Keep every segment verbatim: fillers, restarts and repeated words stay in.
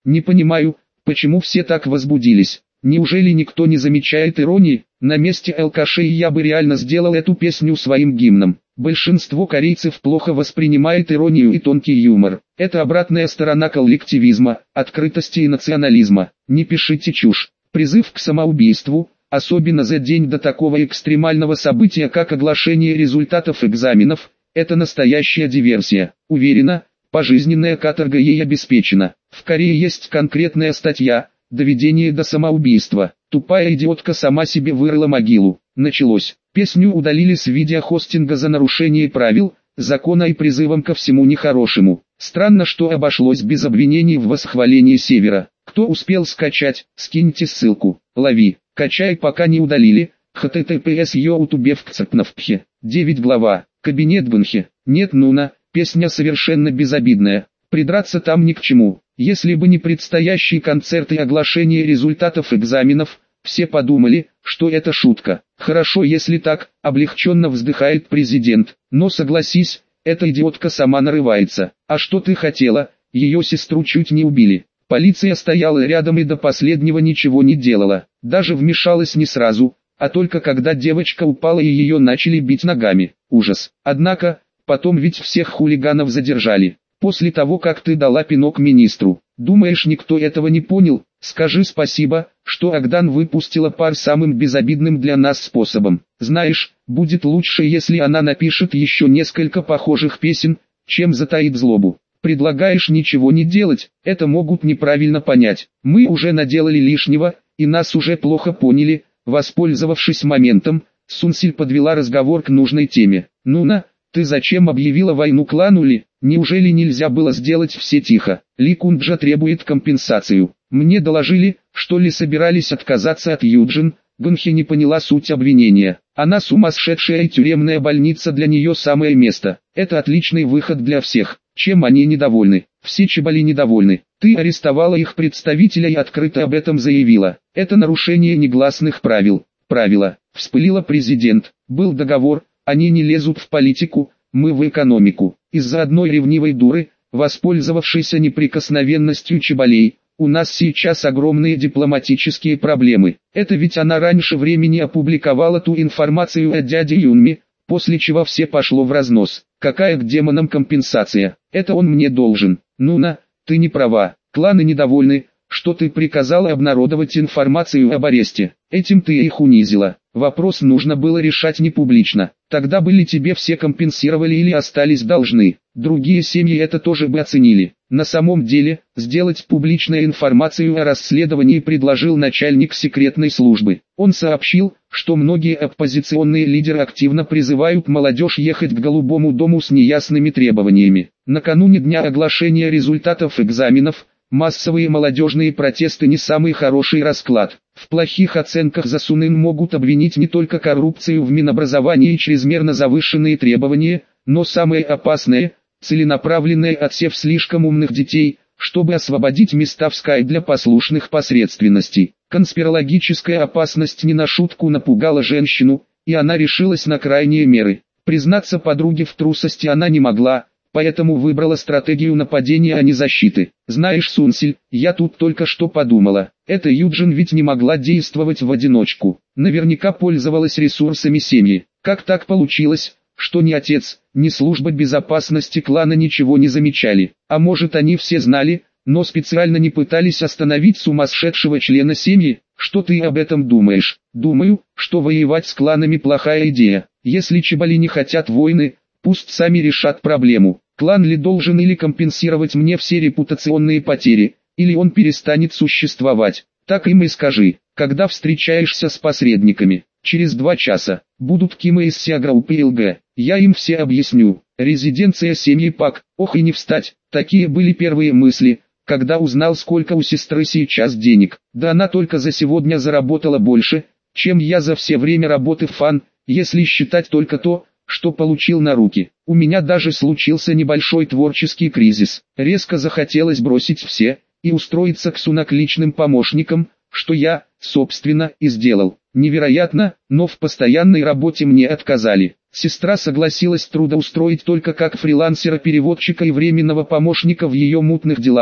Не понимаю, почему все так возбудились. Неужели никто не замечает иронии? На месте алкашей я бы реально сделал эту песню своим гимном. Большинство корейцев плохо воспринимает иронию и тонкий юмор. Это обратная сторона коллективизма, открытости и национализма. Не пишите чушь. Призыв к самоубийству, особенно за день до такого экстремального события, как оглашение результатов экзаменов, это настоящая диверсия. Уверена, пожизненная каторга ей обеспечена. В Корее есть конкретная статья «Доведение до самоубийства». Тупая идиотка сама себе вырыла могилу. Началось. Песню удалили с видеохостинга за нарушение правил, закона и призывом ко всему нехорошему. Странно, что обошлось без обвинений в восхвалении Севера. Кто успел скачать, скиньте ссылку. Лови. Качай, пока не удалили. https youtube.cpnfphe. девять глава. Кабинет Бэнхе. Нет, Нуна, песня совершенно безобидная. Придраться там ни к чему. Если бы не предстоящие концерты и оглашение результатов экзаменов, все подумали, что это шутка. Хорошо, если так, облегченно вздыхает президент. Но согласись, эта идиотка сама нарывается. А что ты хотела? Ее сестру чуть не убили. Полиция стояла рядом и до последнего ничего не делала. Даже вмешалась не сразу, а только когда девочка упала и ее начали бить ногами. Ужас. Однако, потом ведь всех хулиганов задержали. После того, как ты дала пинок министру. Думаешь, никто этого не понял? Скажи спасибо, что Агдан выпустила пар самым безобидным для нас способом. Знаешь, будет лучше, если она напишет еще несколько похожих песен, чем затаит злобу. Предлагаешь ничего не делать, это могут неправильно понять. Мы уже наделали лишнего, и нас уже плохо поняли. Воспользовавшись моментом, Сунсиль подвела разговор к нужной теме. Нуна, ты зачем объявила войну клану Ли? Неужели нельзя было сделать все тихо? Ли Кунджа требует компенсацию. Мне доложили, что Ли собирались отказаться от Юджин. Гонхи не поняла суть обвинения. Она сумасшедшая, и тюремная больница для нее самое место. Это отличный выход для всех. Чем они недовольны? Все Чебали недовольны. Ты арестовала их представителя и открыто об этом заявила. Это нарушение негласных правил. Правила. Вспылила президент. Был договор, они не лезут в политику, мы в экономику. Из-за одной ревнивой дуры, воспользовавшейся неприкосновенностью Чебалей, у нас сейчас огромные дипломатические проблемы. Это ведь она раньше времени опубликовала ту информацию о дяде Юнми, после чего все пошло в разнос. Какая к демонам компенсация? Это он мне должен. Нуна, ты не права. Кланы недовольны, что ты приказала обнародовать информацию об аресте. Этим ты их унизила. Вопрос нужно было решать не публично. Тогда бы ли тебе все компенсировали или остались должны. Другие семьи это тоже бы оценили. На самом деле, сделать публичную информацию о расследовании предложил начальник секретной службы. Он сообщил, что многие оппозиционные лидеры активно призывают молодежь ехать к Голубому дому с неясными требованиями. Накануне дня оглашения результатов экзаменов, массовые молодежные протесты не самый хороший расклад. В плохих оценках за Сунын могут обвинить не только коррупцию в Минобразовании и чрезмерно завышенные требования, но самое опасное – целенаправленный отсев слишком умных детей, чтобы освободить места в Скай для послушных посредственностей. Конспирологическая опасность не на шутку напугала женщину, и она решилась на крайние меры. Признаться подруге в трусости она не могла, поэтому выбрала стратегию нападения, а не защиты. Знаешь, Сунсиль, я тут только что подумала, эта Юджин ведь не могла действовать в одиночку. Наверняка пользовалась ресурсами семьи. Как так получилось, что ни отец, ни служба безопасности клана ничего не замечали? А может, они все знали, но специально не пытались остановить сумасшедшего члена семьи? Что ты об этом думаешь? Думаю, что воевать с кланами плохая идея. Если Чебали не хотят войны, пусть сами решат проблему. Клан Ли должен или компенсировать мне все репутационные потери, или он перестанет существовать. Так им и скажи, когда встречаешься с посредниками. Через два часа будут Кима из Сиагруппы и ЛГ. Я им все объясню. Резиденция семьи Пак. Ох и не встать. Такие были первые мысли, когда узнал, сколько у сестры сейчас денег. Да она только за сегодня заработала больше, чем я за все время работы в Фан, если считать только то, что получил на руки. У меня даже случился небольшой творческий кризис. Резко захотелось бросить все и устроиться к Сунак личным помощником, что я, собственно, и сделал. Невероятно, но в постоянной работе мне отказали. Сестра согласилась трудоустроить только как фрилансера-переводчика и временного помощника в ее мутных делах,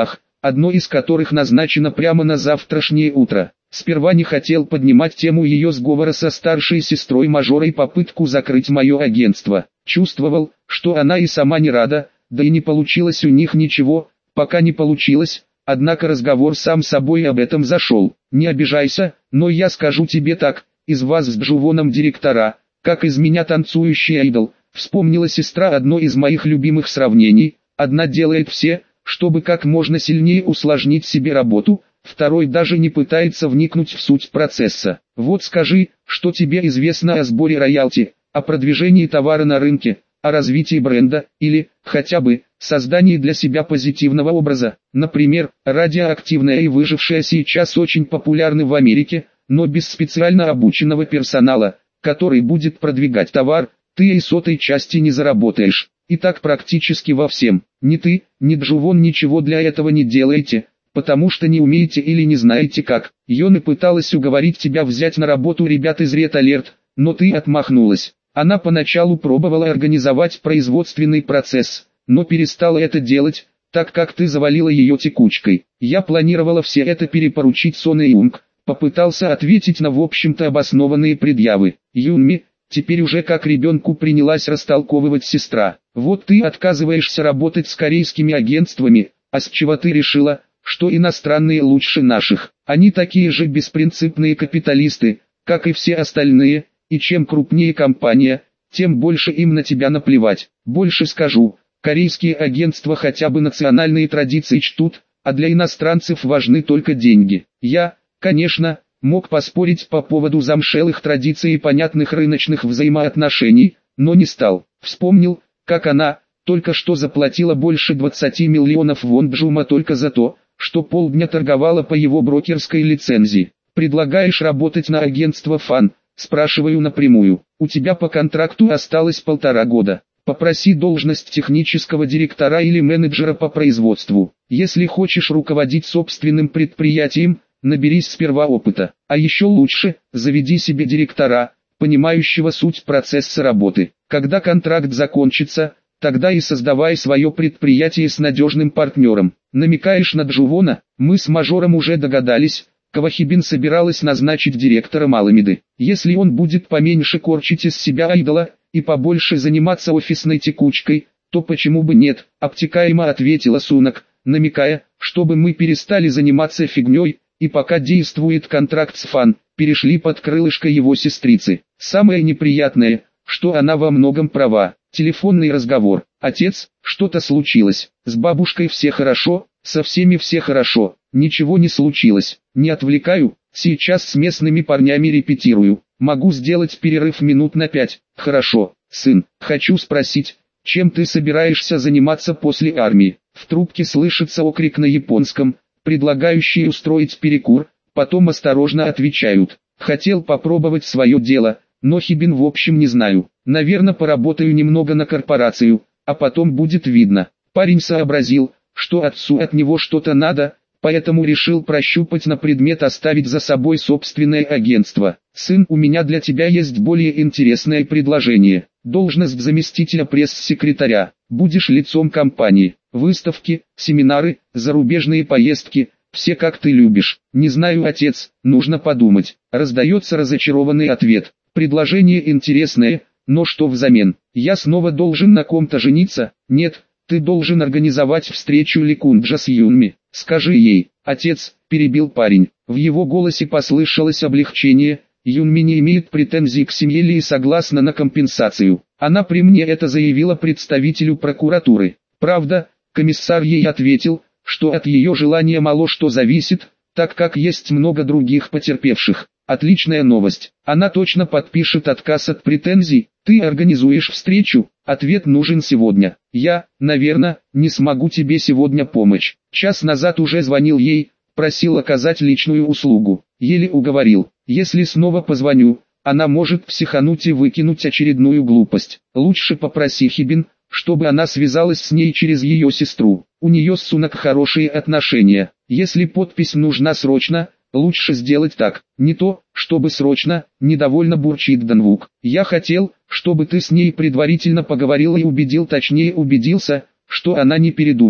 одно из которых назначено прямо на завтрашнее утро. Сперва не хотел поднимать тему ее сговора со старшей сестрой мажора и попытку закрыть мое агентство. Чувствовал, что она и сама не рада, да и не получилось у них ничего, пока не получилось, однако разговор сам собой об этом зашел. Не обижайся, но я скажу тебе так, из вас с Джувоном директора, как из меня танцующий айдол. Вспомнила сестра одно из моих любимых сравнений: одна делает все, чтобы как можно сильнее усложнить себе работу, второй даже не пытается вникнуть в суть процесса. Вот скажи, что тебе известно о сборе роялти, о продвижении товара на рынке, о развитии бренда, или, хотя бы, создании для себя позитивного образа. Например, радиоактивная и выжившая сейчас очень популярны в Америке, но без специально обученного персонала, который будет продвигать товар, ты и сотой части не заработаешь. И так практически во всем. Ни ты, ни Джувон ничего для этого не делаете, потому что не умеете или не знаете как. Йоны пыталась уговорить тебя взять на работу ребят из Red Alert, но ты отмахнулась. Она поначалу пробовала организовать производственный процесс, но перестала это делать, так как ты завалила ее текучкой. Я планировала все это перепоручить Сон и Юнг, попытался ответить на в общем-то обоснованные предъявы. Юнми, теперь уже как ребенку принялась растолковывать сестра. Вот ты отказываешься работать с корейскими агентствами, а с чего ты решила, что иностранные лучше наших? Они такие же беспринципные капиталисты, как и все остальные, и чем крупнее компания, тем больше им на тебя наплевать. Больше скажу, корейские агентства хотя бы национальные традиции чтут, а для иностранцев важны только деньги. Я, конечно, мог поспорить по поводу замшелых традиций и понятных рыночных взаимоотношений, но не стал. Вспомнил, как она только что заплатила больше двадцати миллионов вон Джума только за то, что полдня торговала по его брокерской лицензии. Предлагаешь работать на агентство Фан? Спрашиваю напрямую. У тебя по контракту осталось полтора года. Попроси должность технического директора или менеджера по производству. Если хочешь руководить собственным предприятием, наберись сперва опыта. А еще лучше, заведи себе директора, понимающего суть процесса работы. Когда контракт закончится, тогда и создавай свое предприятие с надежным партнером. Намекаешь на Джувона? Мы с мажором уже догадались, кого Хибин собиралась назначить директором Аламиды. Если он будет поменьше корчить из себя айдола и побольше заниматься офисной текучкой, то почему бы нет, обтекаемо ответила Сунак, намекая, чтобы мы перестали заниматься фигней, и пока действует контракт с Фан, перешли под крылышко его сестрицы. Самое неприятное, что она во многом права. Телефонный разговор. Отец, что-то случилось. С бабушкой все хорошо, со всеми все хорошо. Ничего не случилось. Не отвлекаю, сейчас с местными парнями репетирую. Могу сделать перерыв минут на пять. Хорошо, сын, хочу спросить, чем ты собираешься заниматься после армии? В трубке слышится окрик на японском, предлагающий устроить перекур, потом осторожно отвечают. Хотел попробовать свое дело, но Хибин в общем не знаю. Наверное, поработаю немного на корпорацию, а потом будет видно. Парень сообразил, что отцу от него что-то надо, поэтому решил прощупать на предмет оставить за собой собственное агентство. «Сын, у меня для тебя есть более интересное предложение. Должность заместителя пресс-секретаря. Будешь лицом компании. Выставки, семинары, зарубежные поездки, все как ты любишь». «Не знаю, отец, нужно подумать». Раздается разочарованный ответ. «Предложение интересное, но что взамен? Я снова должен на ком-то жениться?» «Нет, ты должен организовать встречу Ликунджа с Юнми. Скажи ей». «Отец», перебил парень. В его голосе послышалось облегчение. «Юнми не имеет претензий к семье Ли и согласна на компенсацию. Она при мне это заявила представителю прокуратуры. Правда, комиссар ей ответил, что от ее желания мало что зависит, так как есть много других потерпевших. Отличная новость. Она точно подпишет отказ от претензий. Ты организуешь встречу?» Ответ нужен сегодня. «Я, наверное, не смогу тебе сегодня помочь. Час назад уже звонил ей, просил оказать личную услугу. Еле уговорил. Если снова позвоню, она может психануть и выкинуть очередную глупость. Лучше попроси Хибин, чтобы она связалась с ней через ее сестру. У нее с Сунак хорошие отношения. Если подпись нужна срочно, лучше сделать так. Не то, чтобы срочно», недовольно бурчит Данвук. «Я хотел, чтобы ты с ней предварительно поговорил и убедил, точнее убедился, что она не передумала.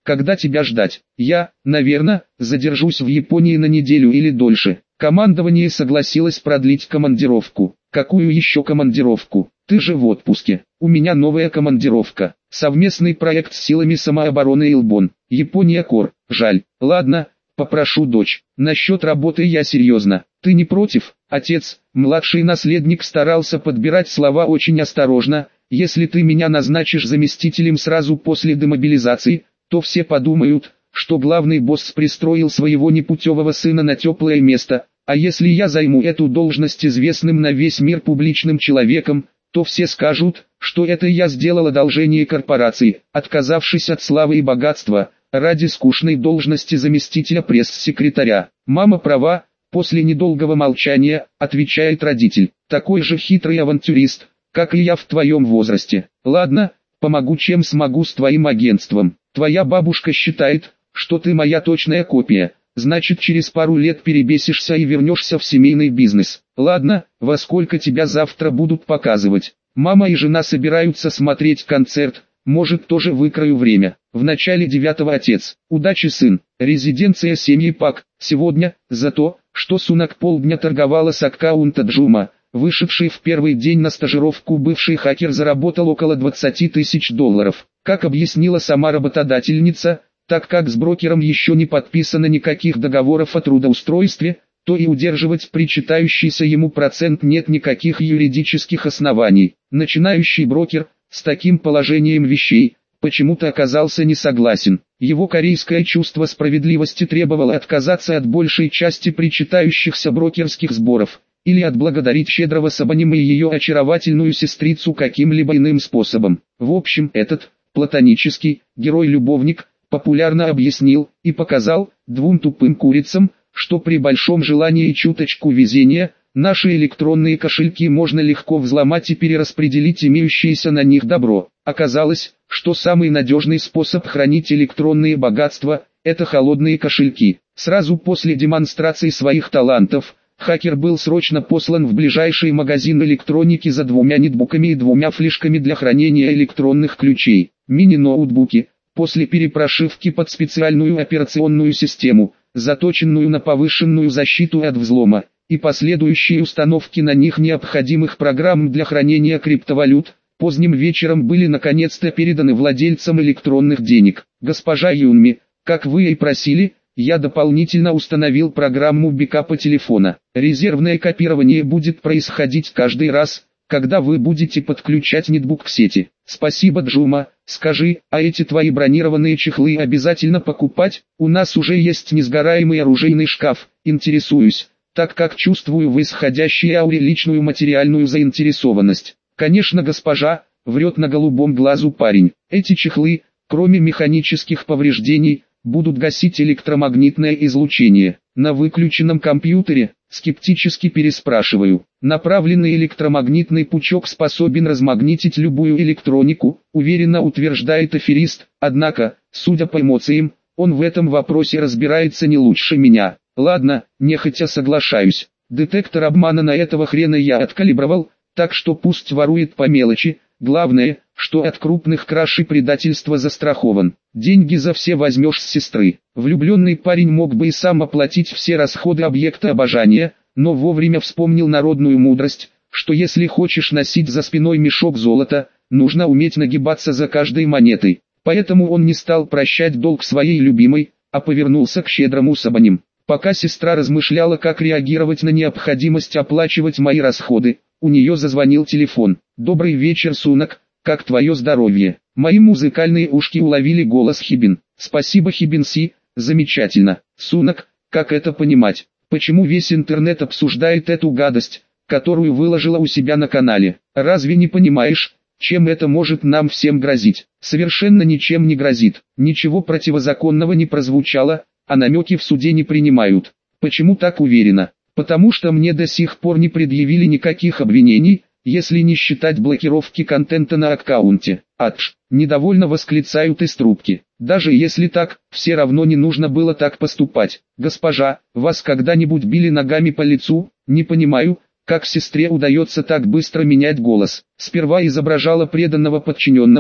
Когда тебя ждать? Я, наверное, задержусь в Японии на неделю или дольше. Командование согласилось продлить командировку. Какую еще командировку? Ты же в отпуске. У меня новая командировка. Совместный проект с силами самообороны Илбон. Япония Кор. Жаль. Ладно, попрошу дочь. Насчет работы я серьезно. Ты не против? Отец, младший наследник, старался подбирать слова очень осторожно. Если ты меня назначишь заместителем сразу после демобилизации, то все подумают, что главный босс пристроил своего непутевого сына на теплое место, а если я займу эту должность известным на весь мир публичным человеком, то все скажут, что это я сделал одолжение корпорации, отказавшись от славы и богатства, ради скучной должности заместителя пресс-секретаря. Мама права, после недолгого молчания, отвечает родитель, такой же хитрый авантюрист, как и я в твоем возрасте. Ладно, помогу чем смогу с твоим агентством. Твоя бабушка считает, что ты моя точная копия, значит через пару лет перебесишься и вернешься в семейный бизнес. Ладно, во сколько тебя завтра будут показывать? Мама и жена собираются смотреть концерт, может тоже выкрою время. В начале девятого отец. Удачи, сын. Резиденция семьи Пак. Сегодня, за то, что Сунак полдня торговала с аккаунта Джума, вышедший в первый день на стажировку, бывший хакер заработал около двадцати тысяч долларов. Как объяснила сама работодательница, так как с брокером еще не подписано никаких договоров о трудоустройстве, то и удерживать причитающийся ему процент нет никаких юридических оснований. Начинающий брокер, с таким положением вещей, почему-то оказался не согласен. Его корейское чувство справедливости требовало отказаться от большей части причитающихся брокерских сборов, или отблагодарить щедрого Сабанима и ее очаровательную сестрицу каким-либо иным способом. В общем, этот, платонический, герой-любовник, популярно объяснил и показал двум тупым курицам, что при большом желании и чуточку везения, наши электронные кошельки можно легко взломать и перераспределить имеющееся на них добро. Оказалось, что самый надежный способ хранить электронные богатства – это холодные кошельки. Сразу после демонстрации своих талантов, хакер был срочно послан в ближайший магазин электроники за двумя нетбуками и двумя флешками для хранения электронных ключей. Мини-ноутбуки, после перепрошивки под специальную операционную систему, заточенную на повышенную защиту от взлома, и последующей установки на них необходимых программ для хранения криптовалют, поздним вечером были наконец-то переданы владельцам электронных денег. Госпожа Юнми, как вы и просили, я дополнительно установил программу бэкапа телефона. Резервное копирование будет происходить каждый раз, когда вы будете подключать нетбук к сети. Спасибо, Джума. Скажи, а эти твои бронированные чехлы обязательно покупать? У нас уже есть несгораемый оружейный шкаф. Интересуюсь, так как чувствую в исходящей ауре личную материальную заинтересованность. Конечно, госпожа, врет на голубом глазу парень. Эти чехлы, кроме механических повреждений, будут гасить электромагнитное излучение. На выключенном компьютере, скептически переспрашиваю, направленный электромагнитный пучок способен размагнитить любую электронику, уверенно утверждает аферист, однако, судя по эмоциям, он в этом вопросе разбирается не лучше меня. Ладно, нехотя соглашаюсь, детектор обмана на этого хрена я откалибровал, так что пусть ворует по мелочи, главное, что от крупных краж и предательства застрахован. Деньги за все возьмешь с сестры. Влюбленный парень мог бы и сам оплатить все расходы объекта обожания, но вовремя вспомнил народную мудрость, что если хочешь носить за спиной мешок золота, нужно уметь нагибаться за каждой монетой. Поэтому он не стал прощать долг своей любимой, а повернулся к щедрому Сабаним. Пока сестра размышляла, как реагировать на необходимость оплачивать мои расходы, у нее зазвонил телефон. «Добрый вечер, Сунак, как твое здоровье?» Мои музыкальные ушки уловили голос Хибин. «Спасибо, Хибин-си, замечательно. Сунак, как это понимать? Почему весь интернет обсуждает эту гадость, которую выложила у себя на канале? Разве не понимаешь, чем это может нам всем грозить?» «Совершенно ничем не грозит. Ничего противозаконного не прозвучало, а намеки в суде не принимают». «Почему так уверена?» «Потому что мне до сих пор не предъявили никаких обвинений, если не считать блокировки контента на аккаунте». «Адж!» – недовольно восклицают из трубки. «Даже если так, все равно не нужно было так поступать. Госпожа, вас когда-нибудь били ногами по лицу? Не понимаю, как сестре удается так быстро менять голос. Сперва изображала преданного подчиненного,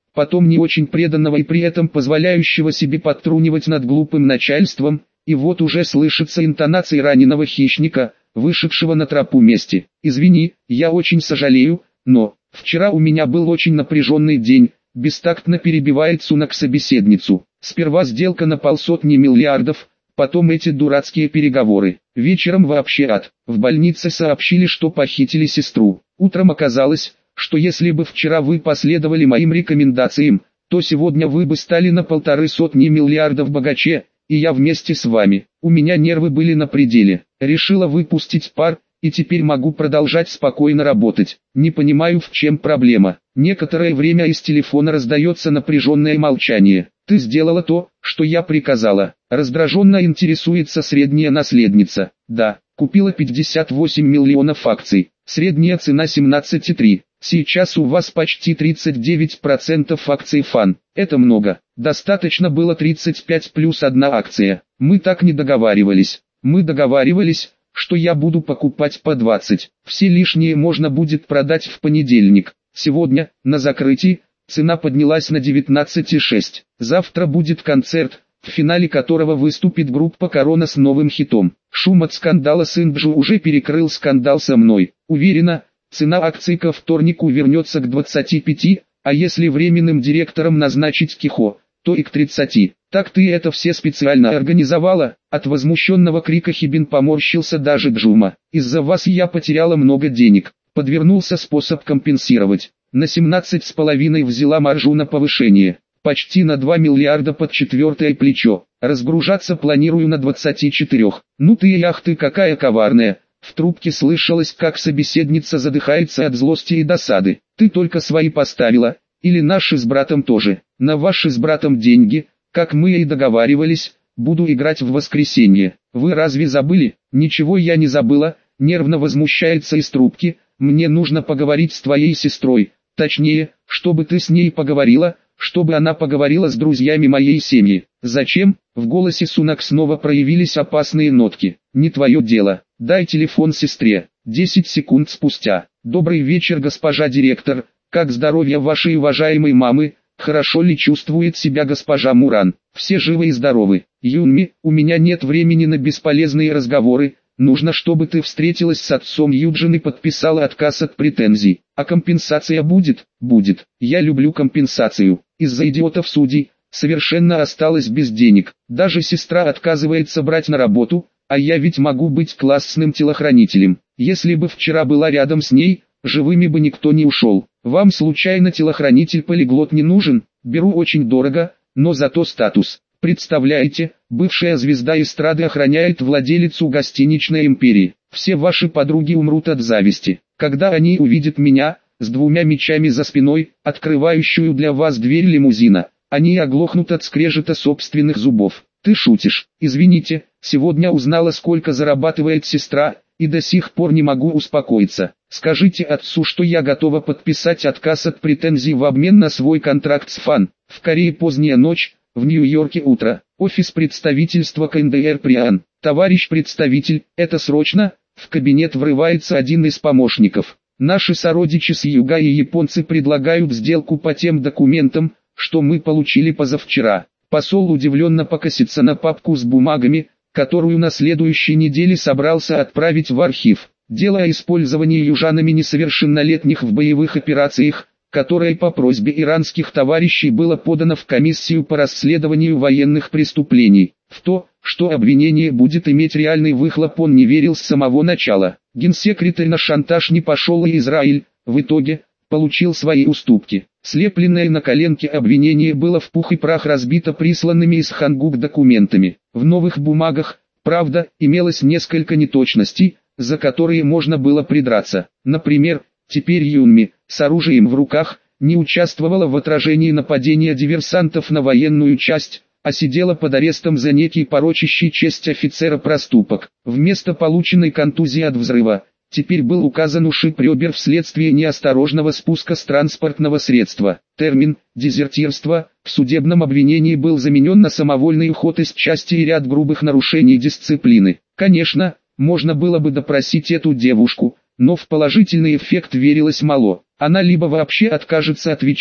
потом не очень преданного и при этом позволяющего себе подтрунивать над глупым начальством, и вот уже слышится интонация раненого хищника, вышедшего на тропу мести. «Извини, я очень сожалею, но вчера у меня был очень напряженный день», бестактно перебивает Сунак собеседницу. «Сперва сделка на полсотни миллиардов, потом эти дурацкие переговоры. Вечером вообще ад. В больнице сообщили, что похитили сестру. Утром оказалось, что если бы вчера вы последовали моим рекомендациям, то сегодня вы бы стали на полторы сотни миллиардов богаче, и я вместе с вами. У меня нервы были на пределе. Решила выпустить пар, и теперь могу продолжать спокойно работать. Не понимаю, в чем проблема». Некоторое время из телефона раздается напряженное молчание. «Ты сделала то, что я приказала». Раздраженно интересуется средняя наследница. «Да, купила пятьдесят восемь миллионов акций. Средняя цена семнадцать целых три. Сейчас у вас почти тридцать девять процентов акций Фан. Это много. Достаточно было тридцать пять плюс одна акция. Мы так не договаривались. Мы договаривались, что я буду покупать по двадцать. Все лишнее можно будет продать в понедельник. Сегодня, на закрытии, цена поднялась на девятнадцать целых шесть. Завтра будет концерт, в финале которого выступит группа Корона с новым хитом. Шум от скандала с Инджу уже перекрыл скандал со мной. Уверена, цена акций ко вторнику вернется к двадцати пяти, а если временным директором назначить Кихо, то и к тридцати. Так ты это все специально организовала? От возмущенного крика Хибин поморщился даже Джума. Из-за вас я потеряла много денег. Подвернулся способ компенсировать. На семнадцать с половиной взяла маржу на повышение. Почти на два миллиарда под четвертое плечо. Разгружаться планирую на двадцати четырёх. Ну ты и ах ты какая коварная. В трубке слышалось, как собеседница задыхается от злости и досады. Ты только свои поставила, или наши с братом тоже. На ваши с братом деньги, как мы и договаривались, буду играть в воскресенье. Вы разве забыли? Ничего я не забыла, нервно возмущается из трубки. Мне нужно поговорить с твоей сестрой. Точнее, чтобы ты с ней поговорила, чтобы она поговорила с друзьями моей семьи. Зачем? В голосе Сунак снова проявились опасные нотки. Не твое дело. Дай телефон сестре. десять секунд спустя. Добрый вечер, госпожа директор. Как здоровье вашей уважаемой мамы? Хорошо ли чувствует себя госпожа Муран? Все живы и здоровы. Юнми, у меня нет времени на бесполезные разговоры. Нужно, чтобы ты встретилась с отцом Юджин и подписала отказ от претензий. А компенсация будет? Будет. Я люблю компенсацию. Из-за идиотов судей, совершенно осталась без денег. Даже сестра отказывается брать на работу, а я ведь могу быть классным телохранителем. Если бы вчера была рядом с ней, живыми бы никто не ушел. Вам случайно телохранитель-полиглот не нужен? Беру очень дорого, но зато статус. Представляете, бывшая звезда эстрады охраняет владелицу гостиничной империи. Все ваши подруги умрут от зависти. Когда они увидят меня, с двумя мечами за спиной, открывающую для вас дверь лимузина, они оглохнут от скрежета собственных зубов. Ты шутишь? Извините, сегодня узнала, сколько зарабатывает сестра, и до сих пор не могу успокоиться. Скажите отцу, что я готова подписать отказ от претензий в обмен на свой контракт с Фан. В Корее поздняя ночь. В Нью-Йорке утро. Офис представительства КНДР Приан. Товарищ представитель, это срочно. В кабинет врывается один из помощников. Наши сородичи с юга и японцы предлагают сделку по тем документам, что мы получили позавчера. Посол удивленно покосится на папку с бумагами, которую на следующей неделе собрался отправить в архив. Дело о использовании южанами несовершеннолетних в боевых операциях, которое по просьбе иранских товарищей было подано в комиссию по расследованию военных преступлений. В то, что обвинение будет иметь реальный выхлоп, он не верил с самого начала. Генсекретарь на шантаж не пошел, и Израиль, в итоге, получил свои уступки. Слепленное на коленке обвинение было в пух и прах разбито присланными из Хангук документами. В новых бумагах, правда, имелось несколько неточностей, за которые можно было придраться. Например, теперь Юнми, с оружием в руках, не участвовала в отражении нападения диверсантов на военную часть, а сидела под арестом за некий порочащий честь офицера проступок. Вместо полученной контузии от взрыва, теперь был указан ушиб ребер вследствие неосторожного спуска с транспортного средства. Термин «дезертирство» в судебном обвинении был заменен на самовольный уход из части и ряд грубых нарушений дисциплины. Конечно, можно было бы допросить эту девушку, но в положительный эффект верилось мало. Она либо вообще откажется отвечать,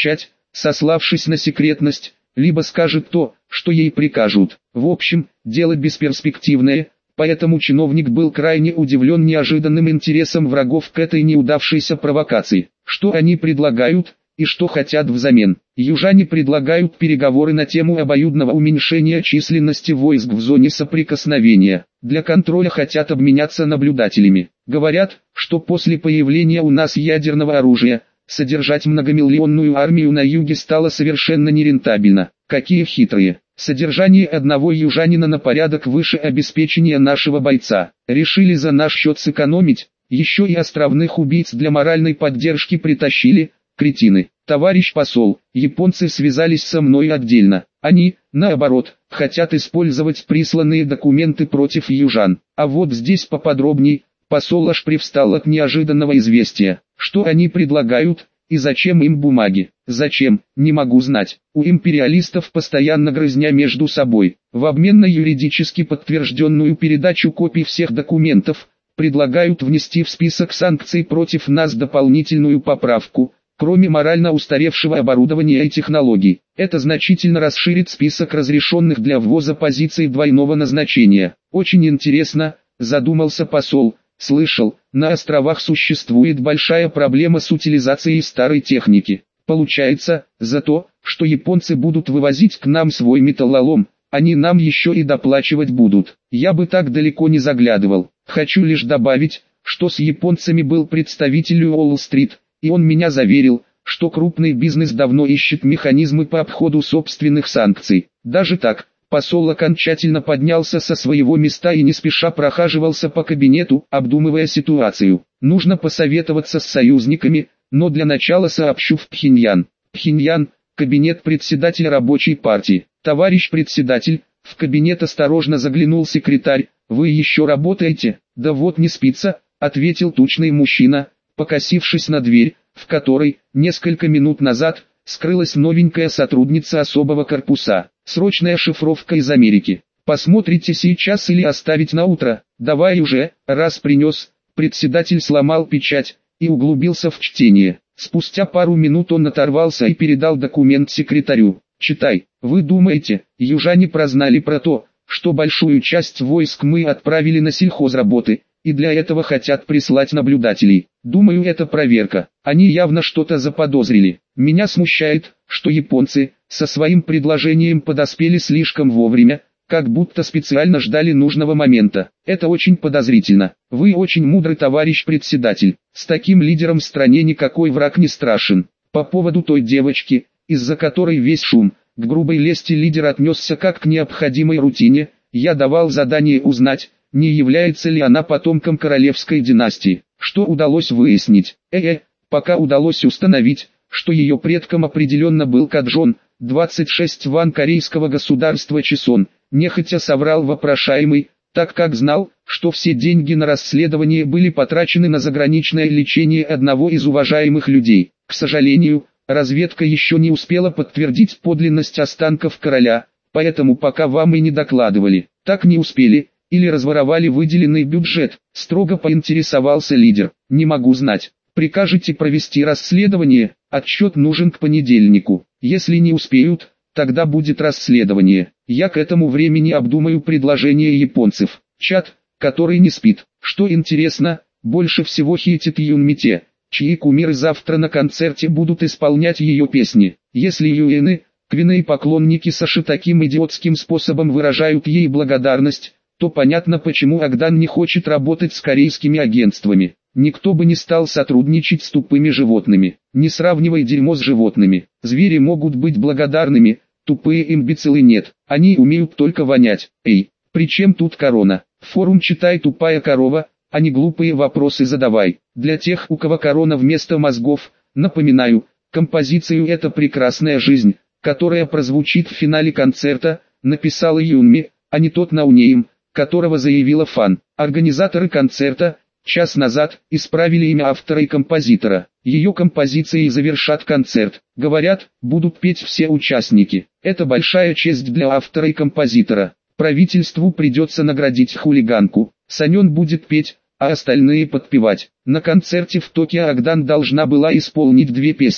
сославшись на секретность, либо скажет то, что ей прикажут. В общем, дело бесперспективное, поэтому чиновник был крайне удивлен неожиданным интересом врагов к этой неудавшейся провокации. Что они предлагают, и что хотят взамен? Южане предлагают переговоры на тему обоюдного уменьшения численности войск в зоне соприкосновения. Для контроля хотят обменяться наблюдателями. Говорят, что после появления у нас ядерного оружия, содержать многомиллионную армию на юге стало совершенно нерентабельно. Какие хитрые. Содержание одного южанина на порядок выше обеспечения нашего бойца. Решили за наш счет сэкономить, еще и островных убийц для моральной поддержки притащили, кретины. Товарищ посол, японцы связались со мной отдельно. Они, наоборот, хотят использовать присланные документы против южан. А вот здесь поподробней. Посол аж привстал от неожиданного известия. Что они предлагают, и зачем им бумаги? Зачем, не могу знать. У империалистов постоянно грызня между собой. В обмен на юридически подтвержденную передачу копий всех документов, предлагают внести в список санкций против нас дополнительную поправку, кроме морально устаревшего оборудования и технологий. Это значительно расширит список разрешенных для ввоза позиций двойного назначения. Очень интересно, задумался посол. Слышал, на островах существует большая проблема с утилизацией старой техники. Получается, за то, что японцы будут вывозить к нам свой металлолом, они нам еще и доплачивать будут. Я бы так далеко не заглядывал. Хочу лишь добавить, что с японцами был представитель Уолл-стрит, и он меня заверил, что крупный бизнес давно ищет механизмы по обходу собственных санкций. Даже так, посол окончательно поднялся со своего места и не спеша прохаживался по кабинету, обдумывая ситуацию. Нужно посоветоваться с союзниками, но для начала сообщу в Пхеньян. Пхеньян, кабинет председателя рабочей партии. Товарищ председатель, в кабинет осторожно заглянул секретарь. Вы еще работаете? Да вот не спится, ответил тучный мужчина, покосившись на дверь, в которой, несколько минут назад, скрылась новенькая сотрудница особого корпуса. Срочная шифровка из Америки. Посмотрите сейчас или оставить на утро? Давай уже, раз принес. Председатель сломал печать и углубился в чтение. Спустя пару минут он оторвался и передал документ секретарю. Читай. Вы думаете, южане прознали про то, что большую часть войск мы отправили на сельхозработы, и для этого хотят прислать наблюдателей? Думаю, это проверка. Они явно что-то заподозрили. Меня смущает, что японцы, со своим предложением подоспели слишком вовремя, как будто специально ждали нужного момента. Это очень подозрительно. Вы очень мудрый товарищ председатель. С таким лидером в стране никакой враг не страшен. По поводу той девочки, из-за которой весь шум, к грубой лести лидер отнесся как к необходимой рутине. Я давал задание узнать, не является ли она потомком королевской династии. Что удалось выяснить? Э-э, пока удалось установить, что ее предком определенно был Каджон, двадцать шесть ван корейского государства Чесон, нехотя соврал вопрошаемый, так как знал, что все деньги на расследование были потрачены на заграничное лечение одного из уважаемых людей. К сожалению, разведка еще не успела подтвердить подлинность останков короля, поэтому пока вам и не докладывали. Так не успели, или разворовали выделенный бюджет, строго поинтересовался лидер. Не могу знать. Прикажете провести расследование? Отчет нужен к понедельнику. Если не успеют, тогда будет расследование. Я к этому времени обдумаю предложение японцев. Чат, который не спит. Что интересно, больше всего хейтит Юнмите, чьи кумиры завтра на концерте будут исполнять ее песни. Если юэны, квины и поклонники Саши таким идиотским способом выражают ей благодарность, то понятно, почему Агдан не хочет работать с корейскими агентствами. Никто бы не стал сотрудничать с тупыми животными. Не сравнивай дерьмо с животными. Звери могут быть благодарными, тупые имбецилы нет. Они умеют только вонять. Эй, при чем тут корона? Форум читай, тупая корова, а не глупые вопросы задавай. Для тех, у кого корона вместо мозгов, напоминаю, композицию «Это прекрасная жизнь», которая прозвучит в финале концерта, написала Юнми, а не тот ноунейм, которого заявила фан. Организаторы концерта, час назад, исправили имя автора и композитора. Ее композицией завершат концерт. Говорят, будут петь все участники. Это большая честь для автора и композитора. Правительству придется наградить хулиганку. Санен будет петь, а остальные подпевать. На концерте в Токио Агдан должна была исполнить две песни.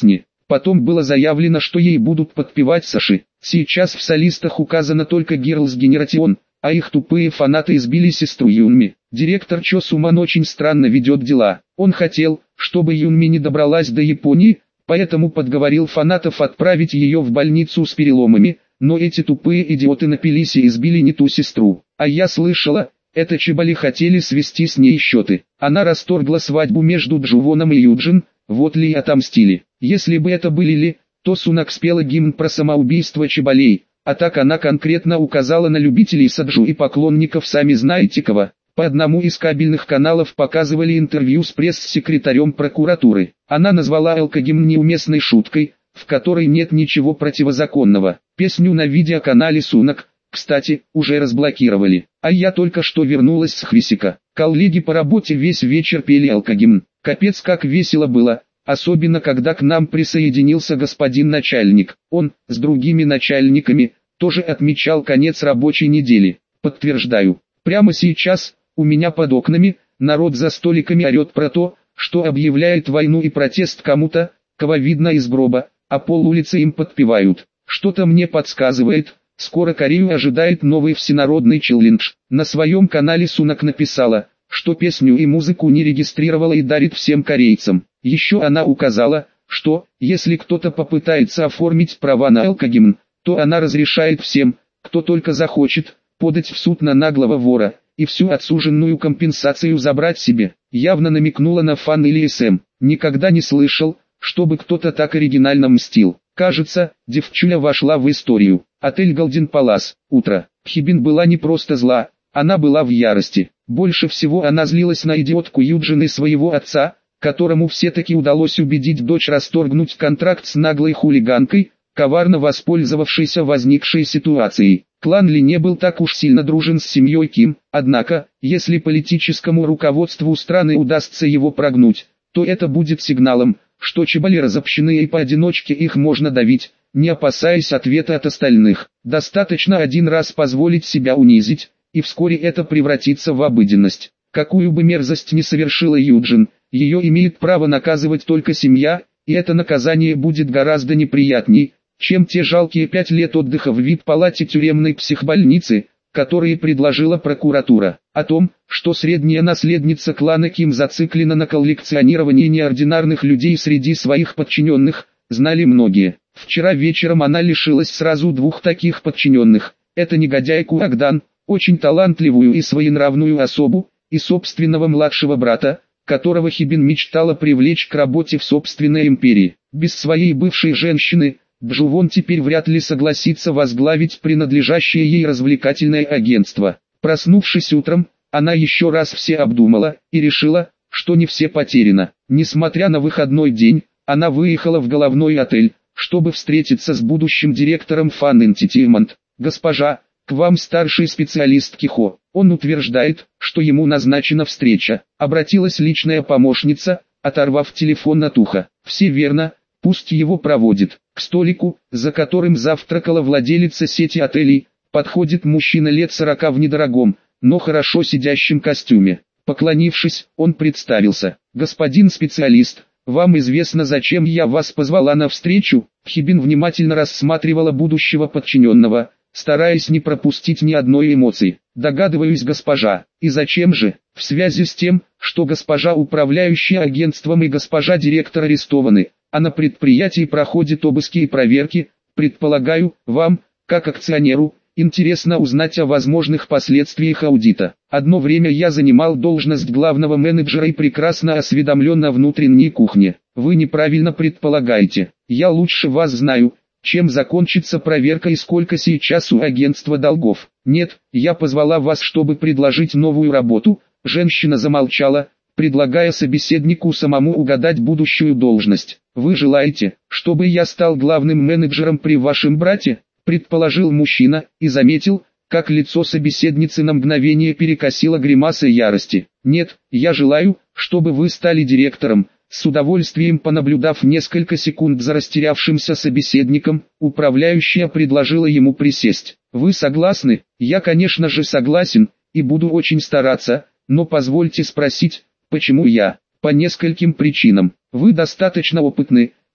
Потом было заявлено, что ей будут подпевать Саши. Сейчас в солистах указано только Girls' Generation, а их тупые фанаты избили сестру Юнми. Директор Чо Суман очень странно ведет дела. Он хотел, чтобы Юнми не добралась до Японии, поэтому подговорил фанатов отправить ее в больницу с переломами, но эти тупые идиоты напились и избили не ту сестру. А я слышала, это Чебали хотели свести с ней счеты. Она расторгла свадьбу между Джувоном и Юджин, вот ли и отомстили. Если бы это были Ли, то Сунак спела гимн про самоубийство Чебалей, а так она конкретно указала на любителей саджу и поклонников сами знаете кого. По одному из кабельных каналов показывали интервью с пресс-секретарем прокуратуры. Она назвала алкогимн неуместной шуткой, в которой нет ничего противозаконного. Песню на видеоканале Сунак, кстати, уже разблокировали. А я только что вернулась с Хвисика. Коллеги по работе весь вечер пели алкогимн. Капец как весело было, особенно когда к нам присоединился господин начальник. Он, с другими начальниками, тоже отмечал конец рабочей недели. Подтверждаю, прямо сейчас, у меня под окнами, народ за столиками орет про то, что объявляет войну и протест кому-то, кого видно из гроба, а пол улицы им подпевают. Что-то мне подсказывает, скоро Корею ожидает новый всенародный челлендж. На своем канале Сунак написала, что песню и музыку не регистрировала и дарит всем корейцам. Еще она указала, что, если кто-то попытается оформить права на алкогимн, то она разрешает всем, кто только захочет, подать в суд на наглого вора, и всю отсуженную компенсацию забрать себе. Явно намекнула на фан или СМ. Никогда не слышал, чтобы кто-то так оригинально мстил. Кажется, девчуля вошла в историю. Отель Golden Palace. Утро. Хибин была не просто зла, она была в ярости. Больше всего она злилась на идиотку Юджин и своего отца, которому все-таки удалось убедить дочь расторгнуть контракт с наглой хулиганкой, коварно воспользовавшейся возникшей ситуацией. Клан Ли не был так уж сильно дружен с семьей Ким, однако, если политическому руководству страны удастся его прогнуть, то это будет сигналом, что Чебали разобщены и поодиночке их можно давить, не опасаясь ответа от остальных. Достаточно один раз позволить себя унизить, и вскоре это превратится в обыденность. Какую бы мерзость ни совершила Юджин, ее имеет право наказывать только семья, и это наказание будет гораздо неприятней, чем те жалкие пять лет отдыха в ви ай пи-палате тюремной психбольницы, которые предложила прокуратура. О том, что средняя наследница клана Ким зациклена на коллекционировании неординарных людей среди своих подчиненных, знали многие. Вчера вечером она лишилась сразу двух таких подчиненных. Это негодяйку Агдан, очень талантливую и своенравную особу, и собственного младшего брата, которого Хибин мечтала привлечь к работе в собственной империи. Без своей бывшей женщины, Джувон теперь вряд ли согласится возглавить принадлежащее ей развлекательное агентство. Проснувшись утром, она еще раз все обдумала и решила, что не все потеряно. Несмотря на выходной день, она выехала в головной отель, чтобы встретиться с будущим директором Fan Entertainment. «Госпожа, к вам старший специалист Кихо. Он утверждает, что ему назначена встреча», — обратилась личная помощница, оторвав телефон от уха. «Все верно, пусть его проводит». К столику, за которым завтракала владелица сети отелей, подходит мужчина лет сорока в недорогом, но хорошо сидящем костюме. Поклонившись, он представился. «Господин специалист, вам известно, зачем я вас позвала на встречу?» Хибин внимательно рассматривала будущего подчиненного, стараясь не пропустить ни одной эмоции. «Догадываюсь, госпожа. И зачем же? В связи с тем, что госпожа управляющая агентством и госпожа директор арестованы, а на предприятии проходят обыски и проверки, предполагаю, вам, как акционеру, интересно узнать о возможных последствиях аудита. Одно время я занимал должность главного менеджера и прекрасно осведомлен о внутренней кухне. Вы неправильно предполагаете. Я лучше вас знаю, чем закончится проверка и сколько сейчас у агентства долгов. Нет, я позвала вас, чтобы предложить новую работу». Женщина замолчала, предлагая собеседнику самому угадать будущую должность. «Вы желаете, чтобы я стал главным менеджером при вашем брате?» предположил мужчина, и заметил, как лицо собеседницы на мгновение перекосило гримаса ярости. «Нет, я желаю, чтобы вы стали директором». С удовольствием понаблюдав несколько секунд за растерявшимся собеседником, управляющая предложила ему присесть. «Вы согласны?» «Я, конечно же, согласен, и буду очень стараться, но позвольте спросить, почему я?» «По нескольким причинам. Вы достаточно опытны,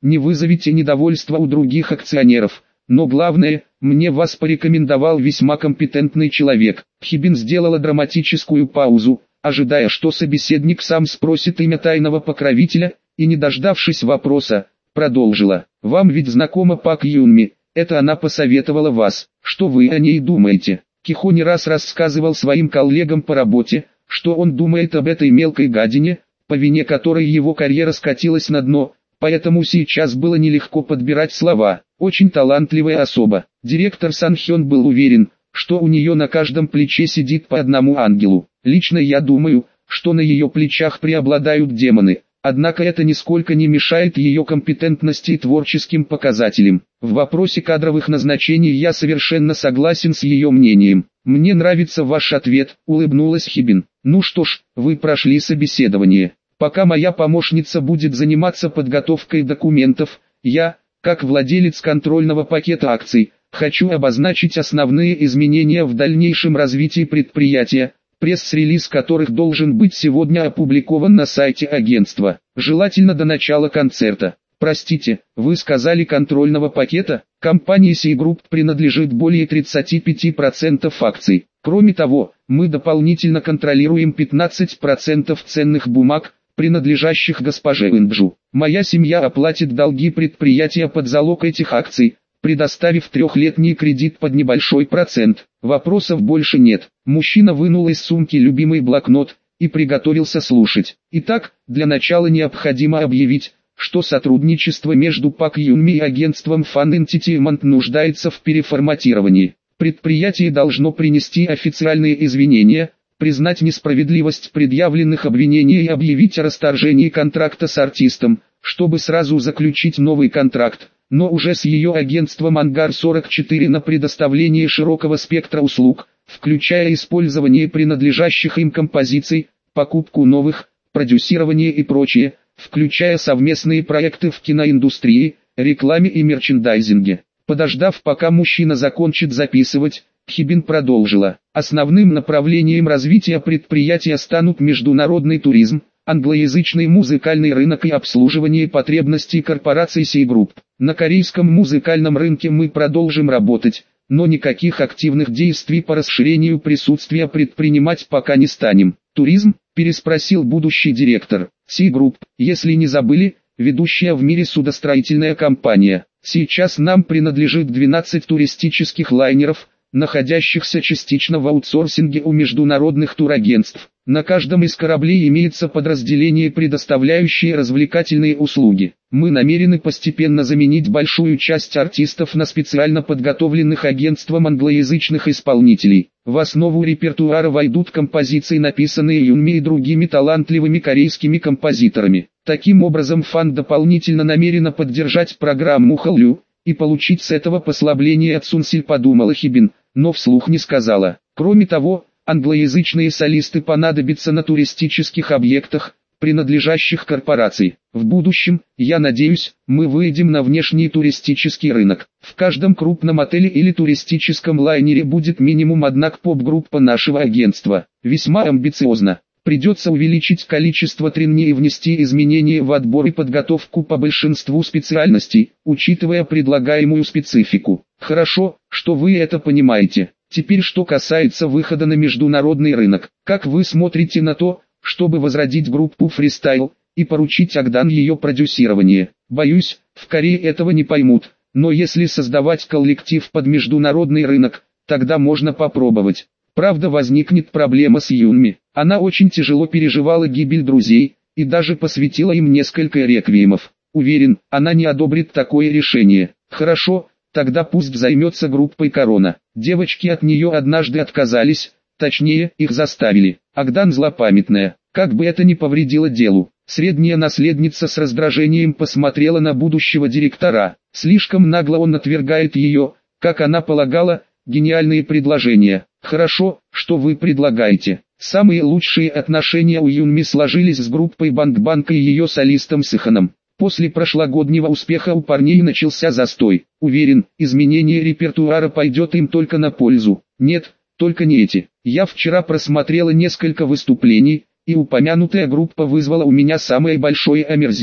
не вызовете недовольства у других акционеров. Но главное, мне вас порекомендовал весьма компетентный человек. Хибин сделала драматическую паузу, ожидая, что собеседник сам спросит имя тайного покровителя, и не дождавшись вопроса, продолжила. Вам ведь знакома Пак Юнми, это она посоветовала вас. Что вы о ней думаете? Кихо не раз рассказывал своим коллегам по работе, что он думает об этой мелкой гадине, по вине которой его карьера скатилась на дно, поэтому сейчас было нелегко подбирать слова. Очень талантливая особа. Директор Санхён был уверен, что у нее на каждом плече сидит по одному ангелу. Лично я думаю, что на ее плечах преобладают демоны. Однако это нисколько не мешает ее компетентности и творческим показателям. В вопросе кадровых назначений я совершенно согласен с ее мнением. Мне нравится ваш ответ, улыбнулась Хибин. Ну что ж, вы прошли собеседование. Пока моя помощница будет заниматься подготовкой документов, я, как владелец контрольного пакета акций, хочу обозначить основные изменения в дальнейшем развитии предприятия, пресс-релиз которых должен быть сегодня опубликован на сайте агентства, желательно до начала концерта. Простите, вы сказали контрольного пакета? Компании Си Групп принадлежит более тридцати пяти процентов акций. Кроме того, мы дополнительно контролируем пятнадцать процентов ценных бумаг, принадлежащих госпоже Инджу. Моя семья оплатит долги предприятия под залог этих акций, предоставив трехлетний кредит под небольшой процент. Вопросов больше нет. Мужчина вынул из сумки любимый блокнот и приготовился слушать. Итак, для начала необходимо объявить, что сотрудничество между Пак Юнми и агентством Fan Entertainment нуждается в переформатировании. Предприятие должно принести официальные извинения, признать несправедливость предъявленных обвинений и объявить о расторжении контракта с артистом, чтобы сразу заключить новый контракт, но уже с ее агентством Ангар сорок четыре на предоставление широкого спектра услуг, включая использование принадлежащих им композиций, покупку новых, продюсирование и прочее, включая совместные проекты в киноиндустрии, рекламе и мерчендайзинге. Подождав, пока мужчина закончит записывать, Хибин продолжила. Основным направлением развития предприятия станут международный туризм, англоязычный музыкальный рынок и обслуживание потребностей корпораций Си Групп. На корейском музыкальном рынке мы продолжим работать, но никаких активных действий по расширению присутствия предпринимать пока не станем. Туризм? Переспросил будущий директор. Си Групп, если не забыли, ведущая в мире судостроительная компания. Сейчас нам принадлежит двенадцать туристических лайнеров, находящихся частично в аутсорсинге у международных турагентств. На каждом из кораблей имеется подразделение, предоставляющее развлекательные услуги. Мы намерены постепенно заменить большую часть артистов на специально подготовленных агентством англоязычных исполнителей. В основу репертуара войдут композиции, написанные Юнми и другими талантливыми корейскими композиторами. Таким образом, Фан дополнительно намерена поддержать программу Хallyu и получить с этого послабление от Сунсиль, подумала Хибин, но вслух не сказала. Кроме того, англоязычные солисты понадобятся на туристических объектах, принадлежащих корпорации. В будущем, я надеюсь, мы выйдем на внешний туристический рынок. В каждом крупном отеле или туристическом лайнере будет минимум одна поп-группа нашего агентства. Весьма амбициозно. Придется увеличить количество тренинги и внести изменения в отбор и подготовку по большинству специальностей, учитывая предлагаемую специфику. Хорошо, что вы это понимаете. Теперь что касается выхода на международный рынок. Как вы смотрите на то, чтобы возродить группу Freestyle и поручить Агдан ее продюсирование? Боюсь, в Корее этого не поймут, но если создавать коллектив под международный рынок, тогда можно попробовать. Правда, возникнет проблема с Юнми. Она очень тяжело переживала гибель друзей, и даже посвятила им несколько реквиемов. Уверен, она не одобрит такое решение. Хорошо, тогда пусть займется группой Корона. Девочки от нее однажды отказались, точнее, их заставили. Агдан злопамятная, как бы это ни повредило делу. Средняя наследница с раздражением посмотрела на будущего директора. Слишком нагло он отвергает ее, как она полагала, гениальные предложения. Хорошо, что вы предлагаете. Самые лучшие отношения у Юнми сложились с группой Бангбанка и ее солистом Сыханом. После прошлогоднего успеха у парней начался застой. Уверен, изменение репертуара пойдет им только на пользу. Нет, только не эти. Я вчера просмотрела несколько выступлений, и упомянутая группа вызвала у меня самое большое омерзение.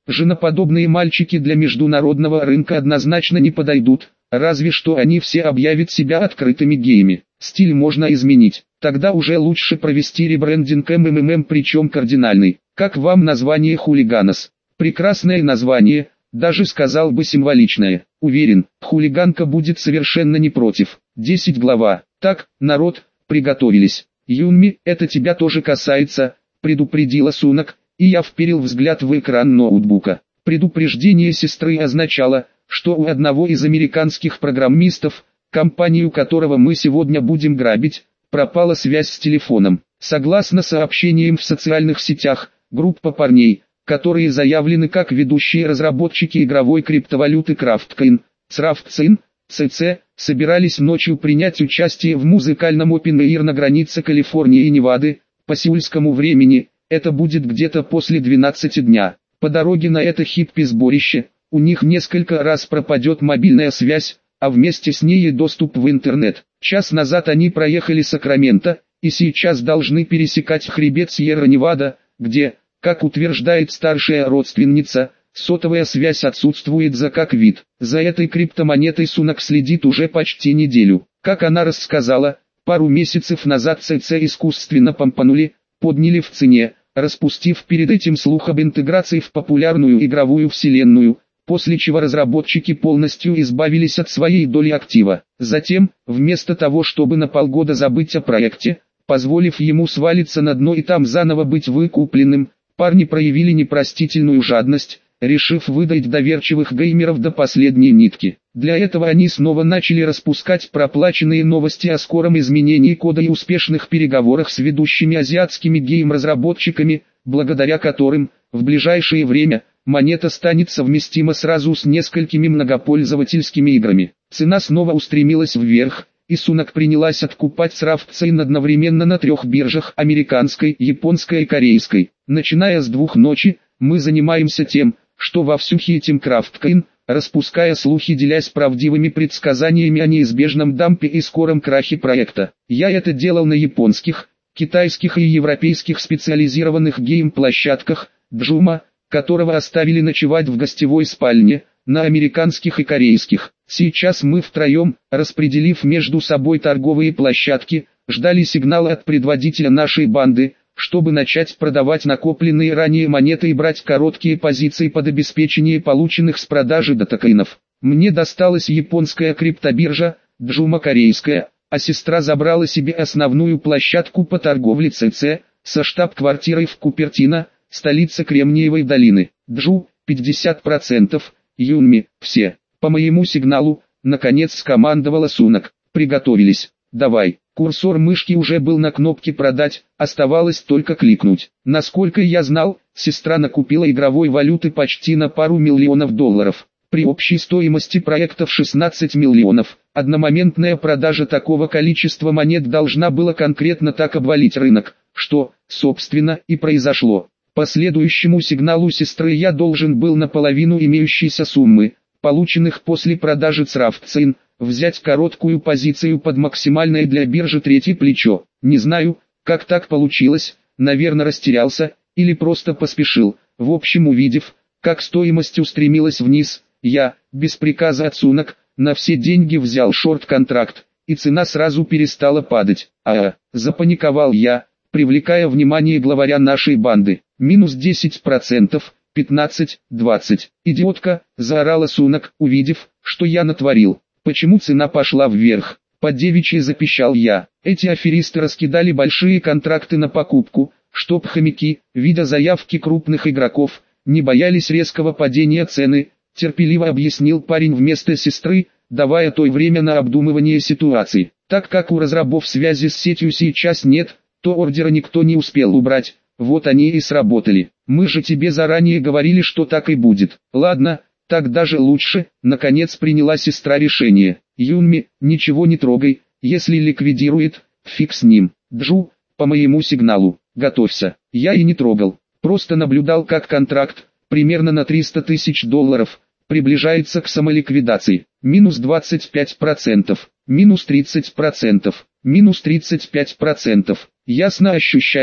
Женоподобные мальчики для международного рынка однозначно не подойдут, разве что они все объявят себя открытыми геями. Стиль можно изменить, тогда уже лучше провести ребрендинг эм эм эм, причем кардинальный. Как вам название «Хулиганос»? Прекрасное название, даже сказал бы символичное. Уверен, хулиганка будет совершенно не против. десять глава. Так, народ, приготовились. Юнми, это тебя тоже касается, предупредила Сунак, и я вперил взгляд в экран ноутбука. Предупреждение сестры означало, что у одного из американских программистов, компанию которого мы сегодня будем грабить, пропала связь с телефоном. Согласно сообщениям в социальных сетях, группа парней, которые заявлены как ведущие разработчики игровой криптовалюты KraftCoin, CraftCoin, си си, собирались ночью принять участие в музыкальном Open Air на границе Калифорнии и Невады, по сеульскому времени, это будет где-то после двенадцати дня. По дороге на это хиппи-сборище, у них несколько раз пропадет мобильная связь, а вместе с ней и доступ в интернет. Час назад они проехали Сакраменто, и сейчас должны пересекать хребет Сьерра-Невада, где, как утверждает старшая родственница, сотовая связь отсутствует за как вид. За этой криптомонетой Сунак следит уже почти неделю. Как она рассказала, пару месяцев назад си си искусственно помпанули, подняли в цене, распустив перед этим слух об интеграции в популярную игровую вселенную, после чего разработчики полностью избавились от своей доли актива. Затем, вместо того чтобы на полгода забыть о проекте, позволив ему свалиться на дно и там заново быть выкупленным, парни проявили непростительную жадность, решив выдать доверчивых геймеров до последней нитки. Для этого они снова начали распускать проплаченные новости о скором изменении кода и успешных переговорах с ведущими азиатскими гейм-разработчиками, благодаря которым, в ближайшее время, монета станет совместима сразу с несколькими многопользовательскими играми. Цена снова устремилась вверх, и Сунак принялась откупать CraftCoin одновременно на трех биржах: американской, японской и корейской. Начиная с двух ночи, мы занимаемся тем, что вовсю хейтим CraftCoin, распуская слухи, делясь правдивыми предсказаниями о неизбежном дампе и скором крахе проекта. Я это делал на японских, китайских и европейских специализированных гейм-площадках, Джума, которого оставили ночевать в гостевой спальне, на американских и корейских. Сейчас мы втроем, распределив между собой торговые площадки, ждали сигнала от предводителя нашей банды, чтобы начать продавать накопленные ранее монеты и брать короткие позиции под обеспечение полученных с продажи датакоинов. Мне досталась японская криптобиржа, Джума корейская, а сестра забрала себе основную площадку по торговле си си, со штаб-квартирой в Купертино, столица Кремниевой долины. Джу, пятьдесят процентов, Юнми, все. По моему сигналу, наконец скомандовала Сунак. Приготовились. Давай. Курсор мышки уже был на кнопке «Продать», оставалось только кликнуть. Насколько я знал, сестра накупила игровой валюты почти на пару миллионов долларов. При общей стоимости проекта в шестнадцать миллионов, одномоментная продажа такого количества монет должна была конкретно так обвалить рынок, что, собственно, и произошло. По следующему сигналу сестры я должен был наполовину имеющейся суммы, полученных после продажи CraftCoin, взять короткую позицию под максимальное для биржи третье плечо. Не знаю, как так получилось, наверное растерялся, или просто поспешил. В общем, увидев, как стоимость устремилась вниз, я, без приказа от Сунак, на все деньги взял шорт-контракт, и цена сразу перестала падать. А, запаниковал я, привлекая внимание главаря нашей банды. Минус десять процентов, пятнадцать, двадцать. Идиотка, заорала Сунак, увидев, что я натворил. Почему цена пошла вверх? По девичьи запищал я. Эти аферисты раскидали большие контракты на покупку, чтоб хомяки, видя заявки крупных игроков, не боялись резкого падения цены, терпеливо объяснил парень вместо сестры, давая той время на обдумывание ситуации. Так как у разрабов связи с сетью сейчас нет, то ордера никто не успел убрать, вот они и сработали. Мы же тебе заранее говорили, что так и будет. Ладно, так даже лучше, наконец приняла сестра решение. Юнми, ничего не трогай, если ликвидирует, фиг с ним. Джу, по моему сигналу, готовься. Я и не трогал, просто наблюдал, как контракт, примерно на триста тысяч долларов, приближается к самоликвидации. Минус двадцать пять процентов, минус тридцать процентов, минус тридцать пять процентов. Ясно ощущаю,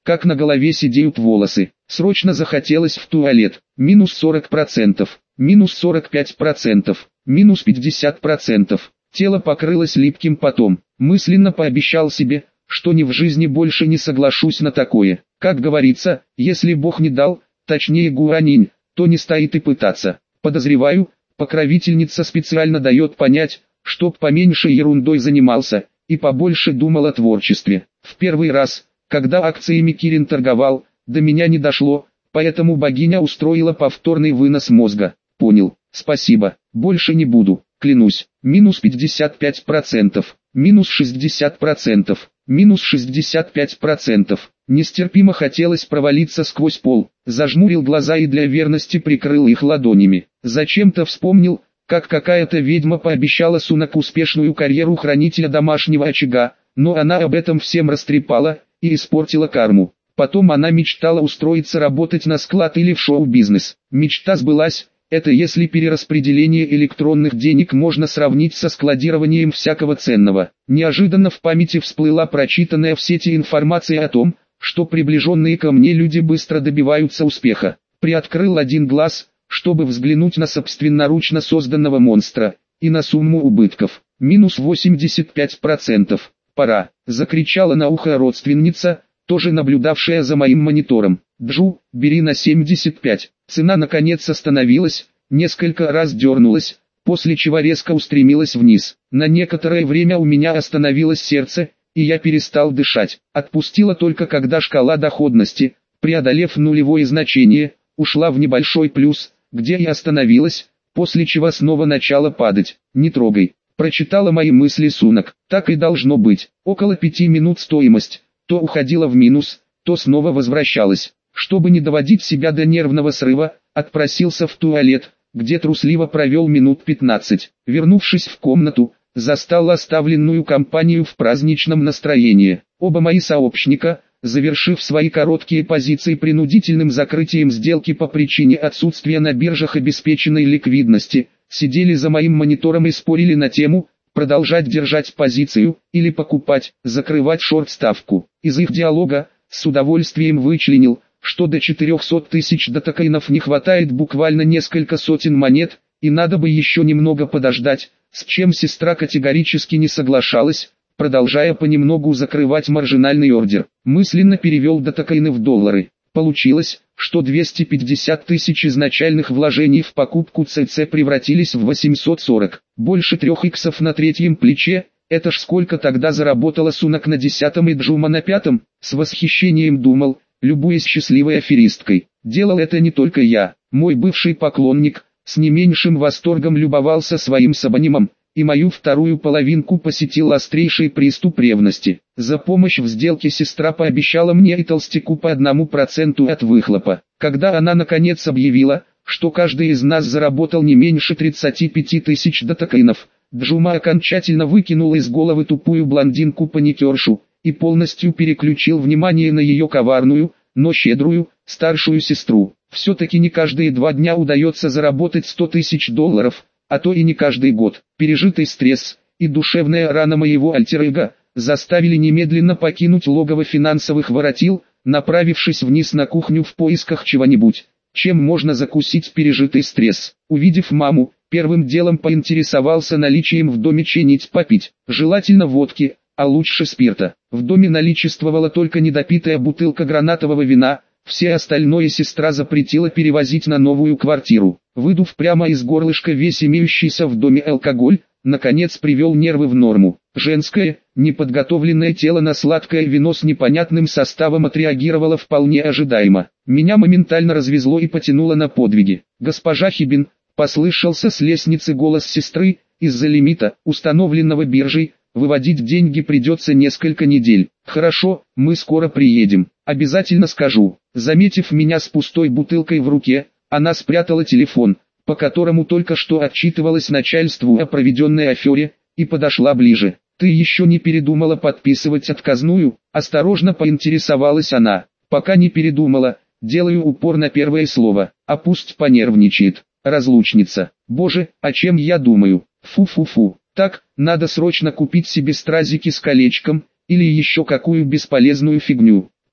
как на голове сидеют волосы. Срочно захотелось в туалет. Минус сорок процентов, минус сорок пять процентов, минус пятьдесят процентов. Тело покрылось липким потом. Мысленно пообещал себе, что ни в жизни больше не соглашусь на такое. Как говорится, если Бог не дал, точнее Гуанинь, то не стоит и пытаться. Подозреваю, покровительница специально дает понять, чтоб поменьше ерундой занимался, и побольше думал о творчестве. В первый раз, когда акциями Кирин торговал, до меня не дошло, поэтому богиня устроила повторный вынос мозга. Понял, спасибо, больше не буду, клянусь. Минус пятьдесят пять процентов, минус шестьдесят процентов, минус шестьдесят пять процентов. Нестерпимо хотелось провалиться сквозь пол. Зажмурил глаза и для верности прикрыл их ладонями. Зачем-то вспомнил, как какая-то ведьма пообещала Сунак успешную карьеру хранителя домашнего очага, но она об этом всем растрепала и испортила карму. Потом она мечтала устроиться работать на склад или в шоу-бизнес. Мечта сбылась, это если перераспределение электронных денег можно сравнить со складированием всякого ценного. Неожиданно в памяти всплыла прочитанная в сети информация о том, что приближенные ко мне люди быстро добиваются успеха. Приоткрыл один глаз, чтобы взглянуть на собственноручно созданного монстра, и на сумму убытков. Минус восемьдесят пять процентов. Пора, закричала на ухо родственница, тоже наблюдавшая за моим монитором. Джу, бери на семьдесят пять. Цена наконец остановилась, несколько раз дернулась, после чего резко устремилась вниз. На некоторое время у меня остановилось сердце, и я перестал дышать. Отпустила только когда шкала доходности, преодолев нулевое значение, ушла в небольшой плюс, где и остановилась, после чего снова начала падать. Не трогай. Прочитала мои мысли Сунак. Так и должно быть. Около пяти минут стоимость, то уходила в минус, то снова возвращалась. Чтобы не доводить себя до нервного срыва, отпросился в туалет, где трусливо провел минут пятнадцать. Вернувшись в комнату, застал оставленную компанию в праздничном настроении. Оба мои сообщника, завершив свои короткие позиции принудительным закрытием сделки по причине отсутствия на биржах обеспеченной ликвидности, сидели за моим монитором и спорили на тему, продолжать держать позицию, или покупать, закрывать шорт-ставку. Из их диалога, с удовольствием вычленил, что до четырехсот тысяч датакоинов не хватает буквально несколько сотен монет, и надо бы еще немного подождать, с чем сестра категорически не соглашалась, продолжая понемногу закрывать маржинальный ордер. Мысленно перевел датакоины в доллары. Получилось, что двести пятьдесят тысяч изначальных вложений в покупку ЦЦ превратились в восемьсот сорок. Больше трех иксов на третьем плече, это ж сколько тогда заработала Сунак на десятом и Джума на пятом, с восхищением думал, любуясь счастливой аферисткой. Делал это не только я, мой бывший поклонник, с не меньшим восторгом любовался своим сабанимом, и мою вторую половинку посетил острейший приступ ревности. За помощь в сделке сестра пообещала мне и толстяку по одному проценту от выхлопа. Когда она наконец объявила, что каждый из нас заработал не меньше тридцати пяти тысяч датакоинов, Джума окончательно выкинул из головы тупую блондинку-паникершу, и полностью переключил внимание на ее коварную, но щедрую, старшую сестру. Все-таки не каждые два дня удается заработать сто тысяч долларов, а то и не каждый год. Пережитый стресс и душевная рана моего альтер-эго заставили немедленно покинуть логово финансовых воротил, направившись вниз на кухню в поисках чего-нибудь, чем можно закусить пережитый стресс. Увидев маму, первым делом поинтересовался наличием в доме чего-нибудь попить, желательно водки, а лучше спирта. В доме наличествовала только недопитая бутылка гранатового вина, все остальное сестра запретила перевозить на новую квартиру. Выдув прямо из горлышка весь имеющийся в доме алкоголь, наконец привел нервы в норму. Женское, неподготовленное тело на сладкое вино с непонятным составом отреагировало вполне ожидаемо. Меня моментально развезло и потянуло на подвиги. «Госпожа Хибин», послышался с лестницы голос сестры, из-за лимита, установленного биржей, выводить деньги придется несколько недель. «Хорошо, мы скоро приедем, обязательно скажу». Заметив меня с пустой бутылкой в руке, она спрятала телефон, по которому только что отчитывалась начальству о проведенной афере, и подошла ближе. «Ты еще не передумала подписывать отказную?» Осторожно поинтересовалась она. «Пока не передумала, делаю упор на первое слово, а пусть понервничает. Разлучница. Боже, о чем я думаю? Фу-фу-фу. Так, надо срочно купить себе стразики с колечком, или еще какую бесполезную фигню.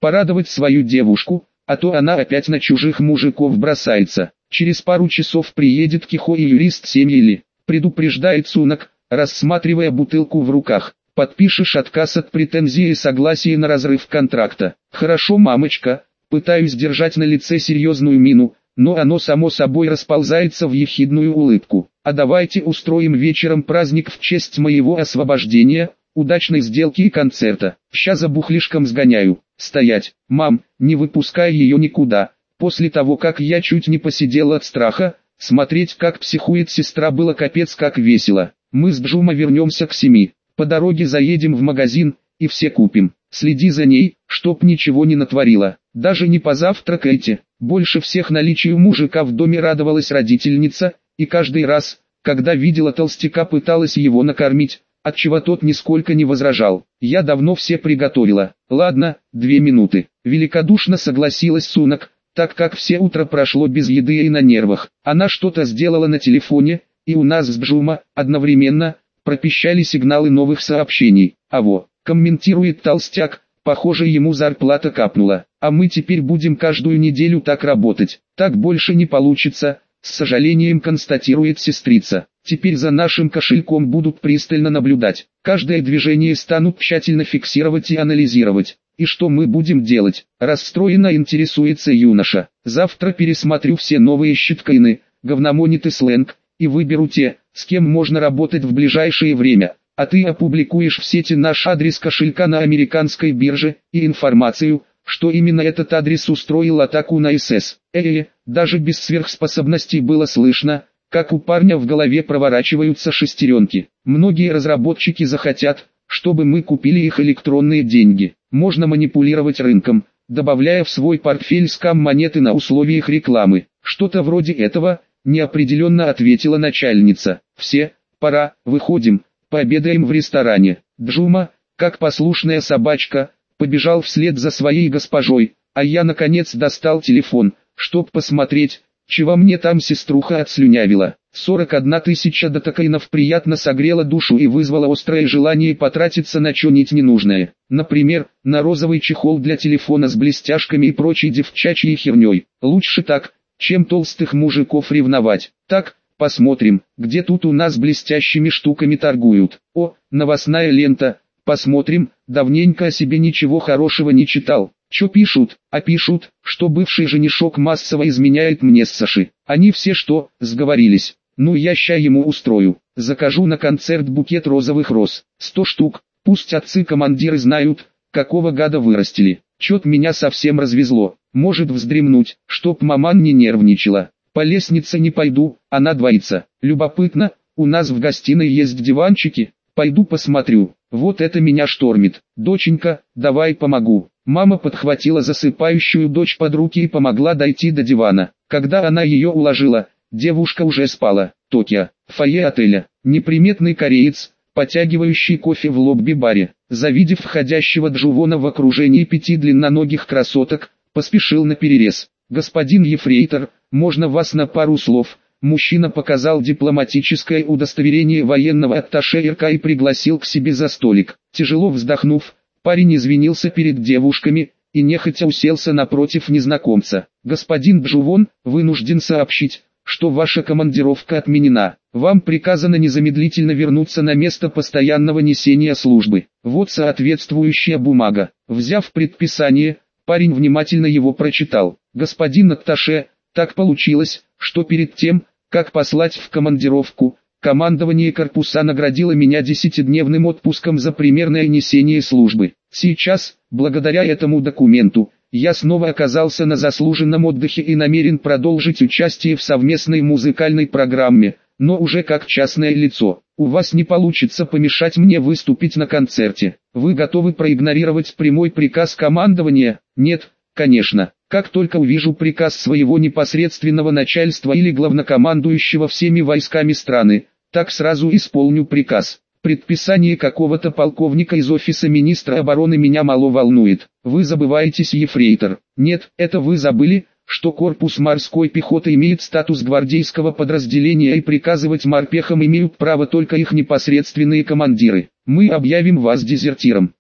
порадовать свою девушку, а то она опять на чужих мужиков бросается. Через пару часов приедет Кихо и юрист семьи, предупреждает Сунок, рассматривая бутылку в руках. Подпишешь отказ от претензии и согласие на разрыв контракта. Хорошо, мамочка, пытаюсь держать на лице серьезную мину, но оно само собой расползается в ехидную улыбку. А давайте устроим вечером праздник в честь моего освобождения, удачной сделки и концерта. Ща за бухлишком сгоняю. Стоять, мам, не выпускай ее никуда. После того, как я чуть не посидел от страха, смотреть, как психует сестра, было капец как весело. Мы с Джума вернемся к семи. По дороге заедем в магазин, и все купим. Следи за ней, чтоб ничего не натворила. Даже не позавтракайте. Больше всех наличию мужика в доме радовалась родительница, и каждый раз, когда видела толстяка, пыталась его накормить, отчего тот нисколько не возражал. Я давно все приготовила. Ладно, две минуты. Великодушно согласилась Сунок, так как все утро прошло без еды и на нервах. Она что-то сделала на телефоне, и у нас с Джума одновременно пропищали сигналы новых сообщений. А во, комментирует толстяк, похоже, ему зарплата капнула. А мы теперь будем каждую неделю так работать. Так больше не получится, с сожалением констатирует сестрица. Теперь за нашим кошельком будут пристально наблюдать. Каждое движение станут тщательно фиксировать и анализировать. И что мы будем делать? Расстроенно интересуется юноша. Завтра пересмотрю все новые щиткоины, говномонит и сленг, и выберу те, с кем можно работать в ближайшее время. А ты опубликуешь в сети наш адрес кошелька на американской бирже и информацию, что именно этот адрес устроил атаку на СС. Э-э, даже без сверхспособностей было слышно, как у парня в голове проворачиваются шестеренки. Многие разработчики захотят, чтобы мы купили их электронные деньги. Можно манипулировать рынком, добавляя в свой портфель скам-монеты на условиях рекламы. Что-то вроде этого, неопределенно ответила начальница. Все, пора, выходим, пообедаем в ресторане. Джума, как послушная собачка, побежал вслед за своей госпожой, а я наконец достал телефон, чтоб посмотреть, чего мне там сеструха отслюнявила. сорок одна тысяча датакоинов приятно согрела душу и вызвала острое желание потратиться на чё-нибудь ненужное. Например, на розовый чехол для телефона с блестяшками и прочей девчачьей херней. Лучше так, чем толстых мужиков ревновать. Так, посмотрим, где тут у нас блестящими штуками торгуют. О, новостная лента. Посмотрим, давненько о себе ничего хорошего не читал. Чё пишут? А пишут, что бывший женишок массово изменяет мне с Саши. Они все что, сговорились? Ну я ща ему устрою. Закажу на концерт букет розовых роз. Сто штук. Пусть отцы-командиры знают, какого гада вырастили. Чё-то меня совсем развезло. Может вздремнуть, чтоб маман не нервничала. По лестнице не пойду, она двоится. Любопытно, у нас в гостиной есть диванчики. Пойду посмотрю. Вот это меня штормит. Доченька, давай помогу. Мама подхватила засыпающую дочь под руки и помогла дойти до дивана. Когда она ее уложила, девушка уже спала. Токио, фойе отеля. Неприметный кореец, потягивающий кофе в лобби-баре, завидев входящего Джувона в окружении пяти длинноногих красоток, поспешил на перерез. «Господин ефрейтор, можно вас на пару слов?» Мужчина показал дипломатическое удостоверение военного атташе эр ка и пригласил к себе за столик. Тяжело вздохнув, парень извинился перед девушками и нехотя уселся напротив незнакомца. «Господин Джувон, вынужден сообщить, что ваша командировка отменена. Вам приказано незамедлительно вернуться на место постоянного несения службы. Вот соответствующая бумага». Взяв предписание, парень внимательно его прочитал. «Господин атташе, так получилось, что перед тем, как послать в командировку, командование корпуса наградило меня десятидневным отпуском за примерное несение службы. Сейчас, благодаря этому документу, я снова оказался на заслуженном отдыхе и намерен продолжить участие в совместной музыкальной программе, но уже как частное лицо. У вас не получится помешать мне выступить на концерте. Вы готовы проигнорировать прямой приказ командования? Нет, конечно. Как только увижу приказ своего непосредственного начальства или главнокомандующего всеми войсками страны, так сразу исполню приказ. Предписание какого-то полковника из офиса министра обороны меня мало волнует. Вы забываетесь, ефрейтор. Нет, это вы забыли, что корпус морской пехоты имеет статус гвардейского подразделения и приказывать морпехам имеют право только их непосредственные командиры. Мы объявим вас дезертиром.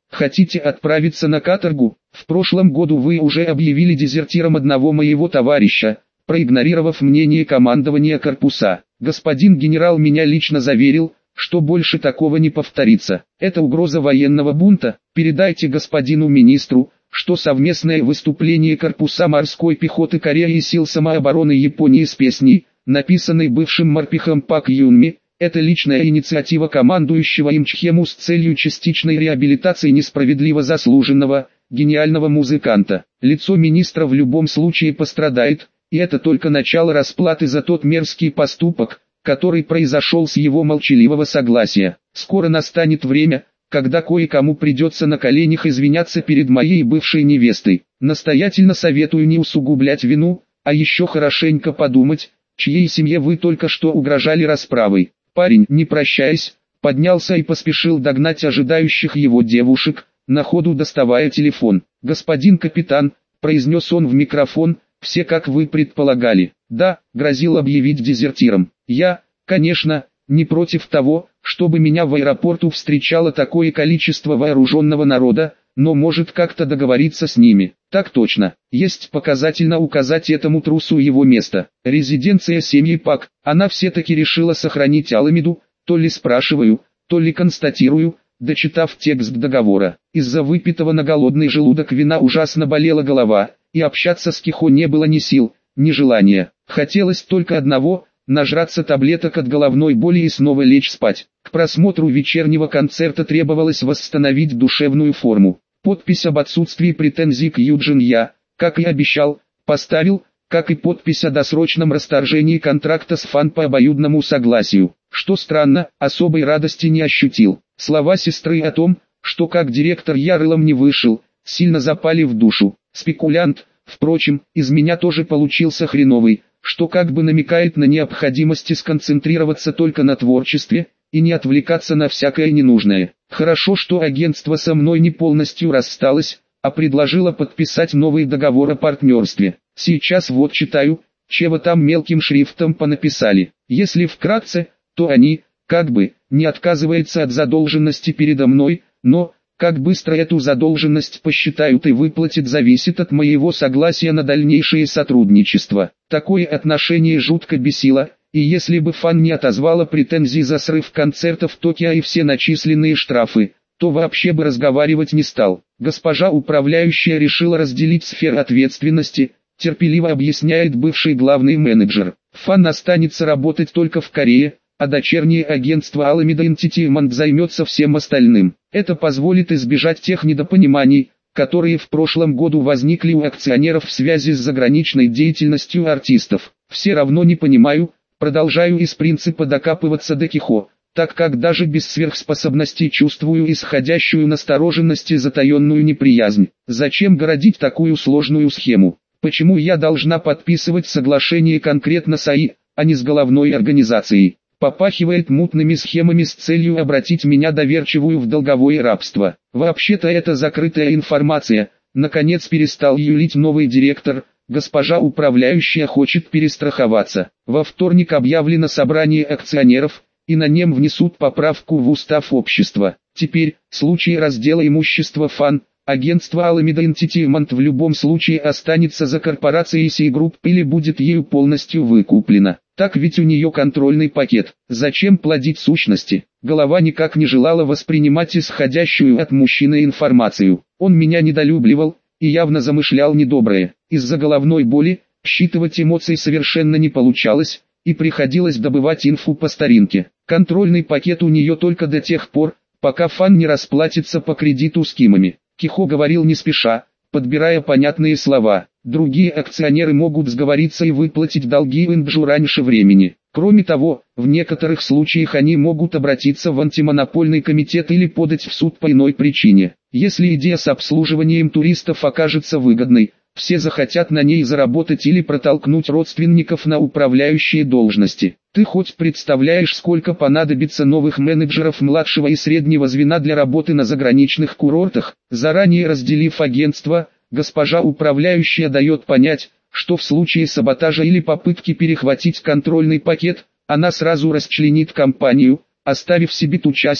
Хотите отправиться на каторгу? В прошлом году вы уже объявили дезертиром одного моего товарища, проигнорировав мнение командования корпуса. Господин генерал меня лично заверил, что больше такого не повторится. Это угроза военного бунта. Передайте господину министру, что совместное выступление корпуса морской пехоты Кореи и сил самообороны Японии с песней, написанной бывшим морпехом Пак Юнми, это личная инициатива командующего Имчхему с целью частичной реабилитации несправедливо заслуженного, гениального музыканта. Лицо министра в любом случае пострадает, и это только начало расплаты за тот мерзкий поступок, который произошел с его молчаливого согласия. Скоро настанет время, когда кое-кому придется на коленях извиняться перед моей бывшей невестой. Настоятельно советую не усугублять вину, а еще хорошенько подумать, чьей семье вы только что угрожали расправой. Парень, не прощаясь, поднялся и поспешил догнать ожидающих его девушек, на ходу доставая телефон. «Господин капитан», — произнес он в микрофон, — «все как вы предполагали». «Да», — грозил объявить дезертиром. «Я, конечно, не против того, чтобы меня в аэропорту встречало такое количество вооруженного народа, но может как-то договориться с ними». «Так точно. Есть показательно указать этому трусу его место. Резиденция семьи Пак». Она все-таки решила сохранить Аламеду, то ли спрашиваю, то ли констатирую, дочитав текст договора. Из-за выпитого на голодный желудок вина ужасно болела голова, и общаться с Кихо не было ни сил, ни желания. Хотелось только одного – нажраться таблеток от головной боли и снова лечь спать. К просмотру вечернего концерта требовалось восстановить душевную форму. Подпись об отсутствии претензий к Юджин я, как и обещал, поставил, как и подпись о досрочном расторжении контракта с Фан по обоюдному согласию. Что странно, особой радости не ощутил. Слова сестры о том, что как директор я рылом не вышел, сильно запали в душу. Спекулянт, впрочем, из меня тоже получился хреновый, что как бы намекает на необходимость сконцентрироваться только на творчестве, и не отвлекаться на всякое ненужное. Хорошо, что агентство со мной не полностью рассталось, а предложило подписать новый договор о партнерстве. Сейчас вот читаю, чего там мелким шрифтом понаписали. Если вкратце, то они, как бы, не отказываются от задолженности передо мной, но, как быстро эту задолженность посчитают и выплатят, зависит от моего согласия на дальнейшее сотрудничество. Такое отношение жутко бесило, и если бы Фан не отозвала претензий за срыв концерта в Токио и все начисленные штрафы, то вообще бы разговаривать не стал. Госпожа управляющая решила разделить сферы ответственности, терпеливо объясняет бывший главный менеджер. Фан останется работать только в Корее, а дочернее агентство Alameda Entertainment займется всем остальным. Это позволит избежать тех недопониманий, которые в прошлом году возникли у акционеров в связи с заграничной деятельностью артистов. Все равно не понимаю, продолжаю из принципа докапываться до Кихо, так как даже без сверхспособностей чувствую исходящую настороженность и затаенную неприязнь. Зачем городить такую сложную схему? Почему я должна подписывать соглашение конкретно с АИ, а не с головной организацией? Попахивает мутными схемами с целью обратить меня доверчивую в долговое рабство. Вообще-то это закрытая информация. Наконец перестал юлить новый директор. Госпожа управляющая хочет перестраховаться. Во вторник объявлено собрание акционеров, и на нем внесут поправку в устав общества. Теперь, в случае раздела имущества Фан, агентство Alameda Entertainment в любом случае останется за корпорацией Си Групп или будет ею полностью выкуплено. Так ведь у нее контрольный пакет. Зачем плодить сущности? Голова никак не желала воспринимать исходящую от мужчины информацию. Он меня недолюбливал и явно замышлял недоброе. Из-за головной боли считывать эмоции совершенно не получалось, и приходилось добывать инфу по старинке. Контрольный пакет у нее только до тех пор, пока Фан не расплатится по кредиту с Кимами. Кихо говорил не спеша, подбирая понятные слова. Другие акционеры могут сговориться и выплатить долги Инджу раньше времени. Кроме того, в некоторых случаях они могут обратиться в антимонопольный комитет или подать в суд по иной причине. Если идея с обслуживанием туристов окажется выгодной, все захотят на ней заработать или протолкнуть родственников на управляющие должности. Ты хоть представляешь, сколько понадобится новых менеджеров младшего и среднего звена для работы на заграничных курортах? Заранее разделив агентство, госпожа управляющая дает понять, что в случае саботажа или попытки перехватить контрольный пакет, она сразу расчленит компанию, оставив себе ту часть,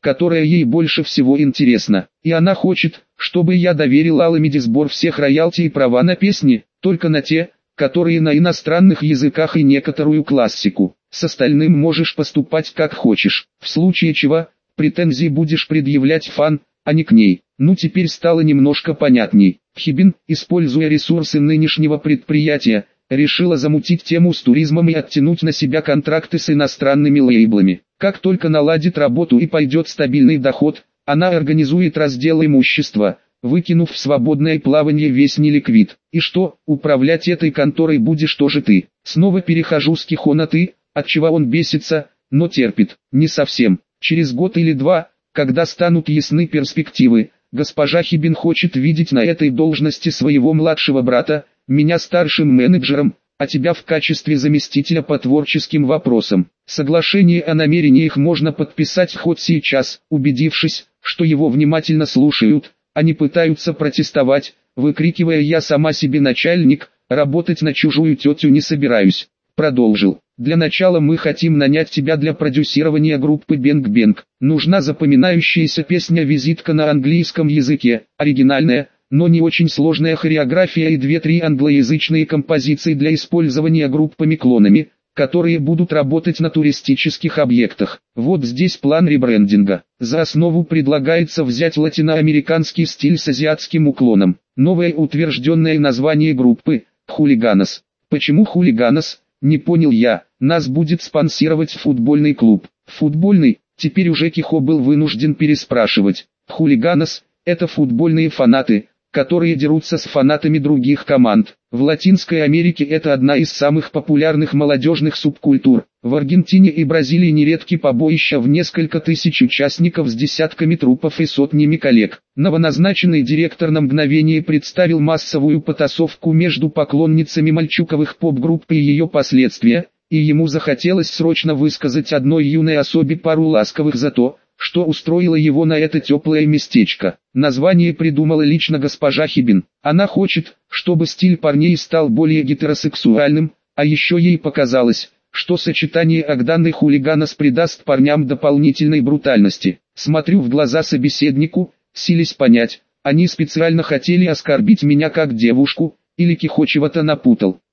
которая ей больше всего интересна. И она хочет, чтобы я доверил Аламеде сбор всех роялти и права на песни, только на те, которые на иностранных языках и некоторую классику. С остальным можешь поступать как хочешь. В случае чего, претензии будешь предъявлять фан, а не к ней. Ну теперь стало немножко понятней. Хибин, используя ресурсы нынешнего предприятия, решила замутить тему с туризмом и оттянуть на себя контракты с иностранными лейблами. Как только наладит работу и пойдет стабильный доход, она организует раздел имущества, выкинув в свободное плавание весь неликвид. И что, управлять этой конторой будешь тоже ты. Снова перехожу с Кихо на ты, отчего он бесится, но терпит. Не совсем. Через год или два, когда станут ясны перспективы, госпожа Хибин хочет видеть на этой должности своего младшего брата, меня старшим менеджером, а тебя в качестве заместителя по творческим вопросам. Соглашение о намерениях можно подписать хоть сейчас, убедившись, что его внимательно слушают, а не пытаются протестовать, выкрикивая «я сама себе начальник, работать на чужую тетю не собираюсь». Продолжил. Для начала мы хотим нанять тебя для продюсирования группы Бэнг Бэнг. Нужна запоминающаяся песня-визитка на английском языке, оригинальная, но не очень сложная хореография и две-три англоязычные композиции для использования группами-клонами, которые будут работать на туристических объектах. Вот здесь план ребрендинга. За основу предлагается взять латиноамериканский стиль с азиатским уклоном. Новое утвержденное название группы – «Хулиганос». Почему «Хулиганос»? Не понял я. Нас будет спонсировать футбольный клуб. Футбольный? Теперь уже Кихо был вынужден переспрашивать. Хулиганос – это футбольные фанаты, которые дерутся с фанатами других команд. В Латинской Америке это одна из самых популярных молодежных субкультур. В Аргентине и Бразилии нередки побоища в несколько тысяч участников с десятками трупов и сотнями коллег. Новоназначенный директор на мгновение представил массовую потасовку между поклонницами мальчуковых поп-групп и ее последствия, и ему захотелось срочно высказать одной юной особе пару ласковых за то, что устроило его на это теплое местечко. Название придумала лично госпожа Хибин. Она хочет, чтобы стиль парней стал более гетеросексуальным, а еще ей показалось, что сочетание Агдана и Хулиганос придаст парням дополнительной брутальности. Смотрю в глаза собеседнику, силясь понять, они специально хотели оскорбить меня как девушку, или Кихо чего-то напутал.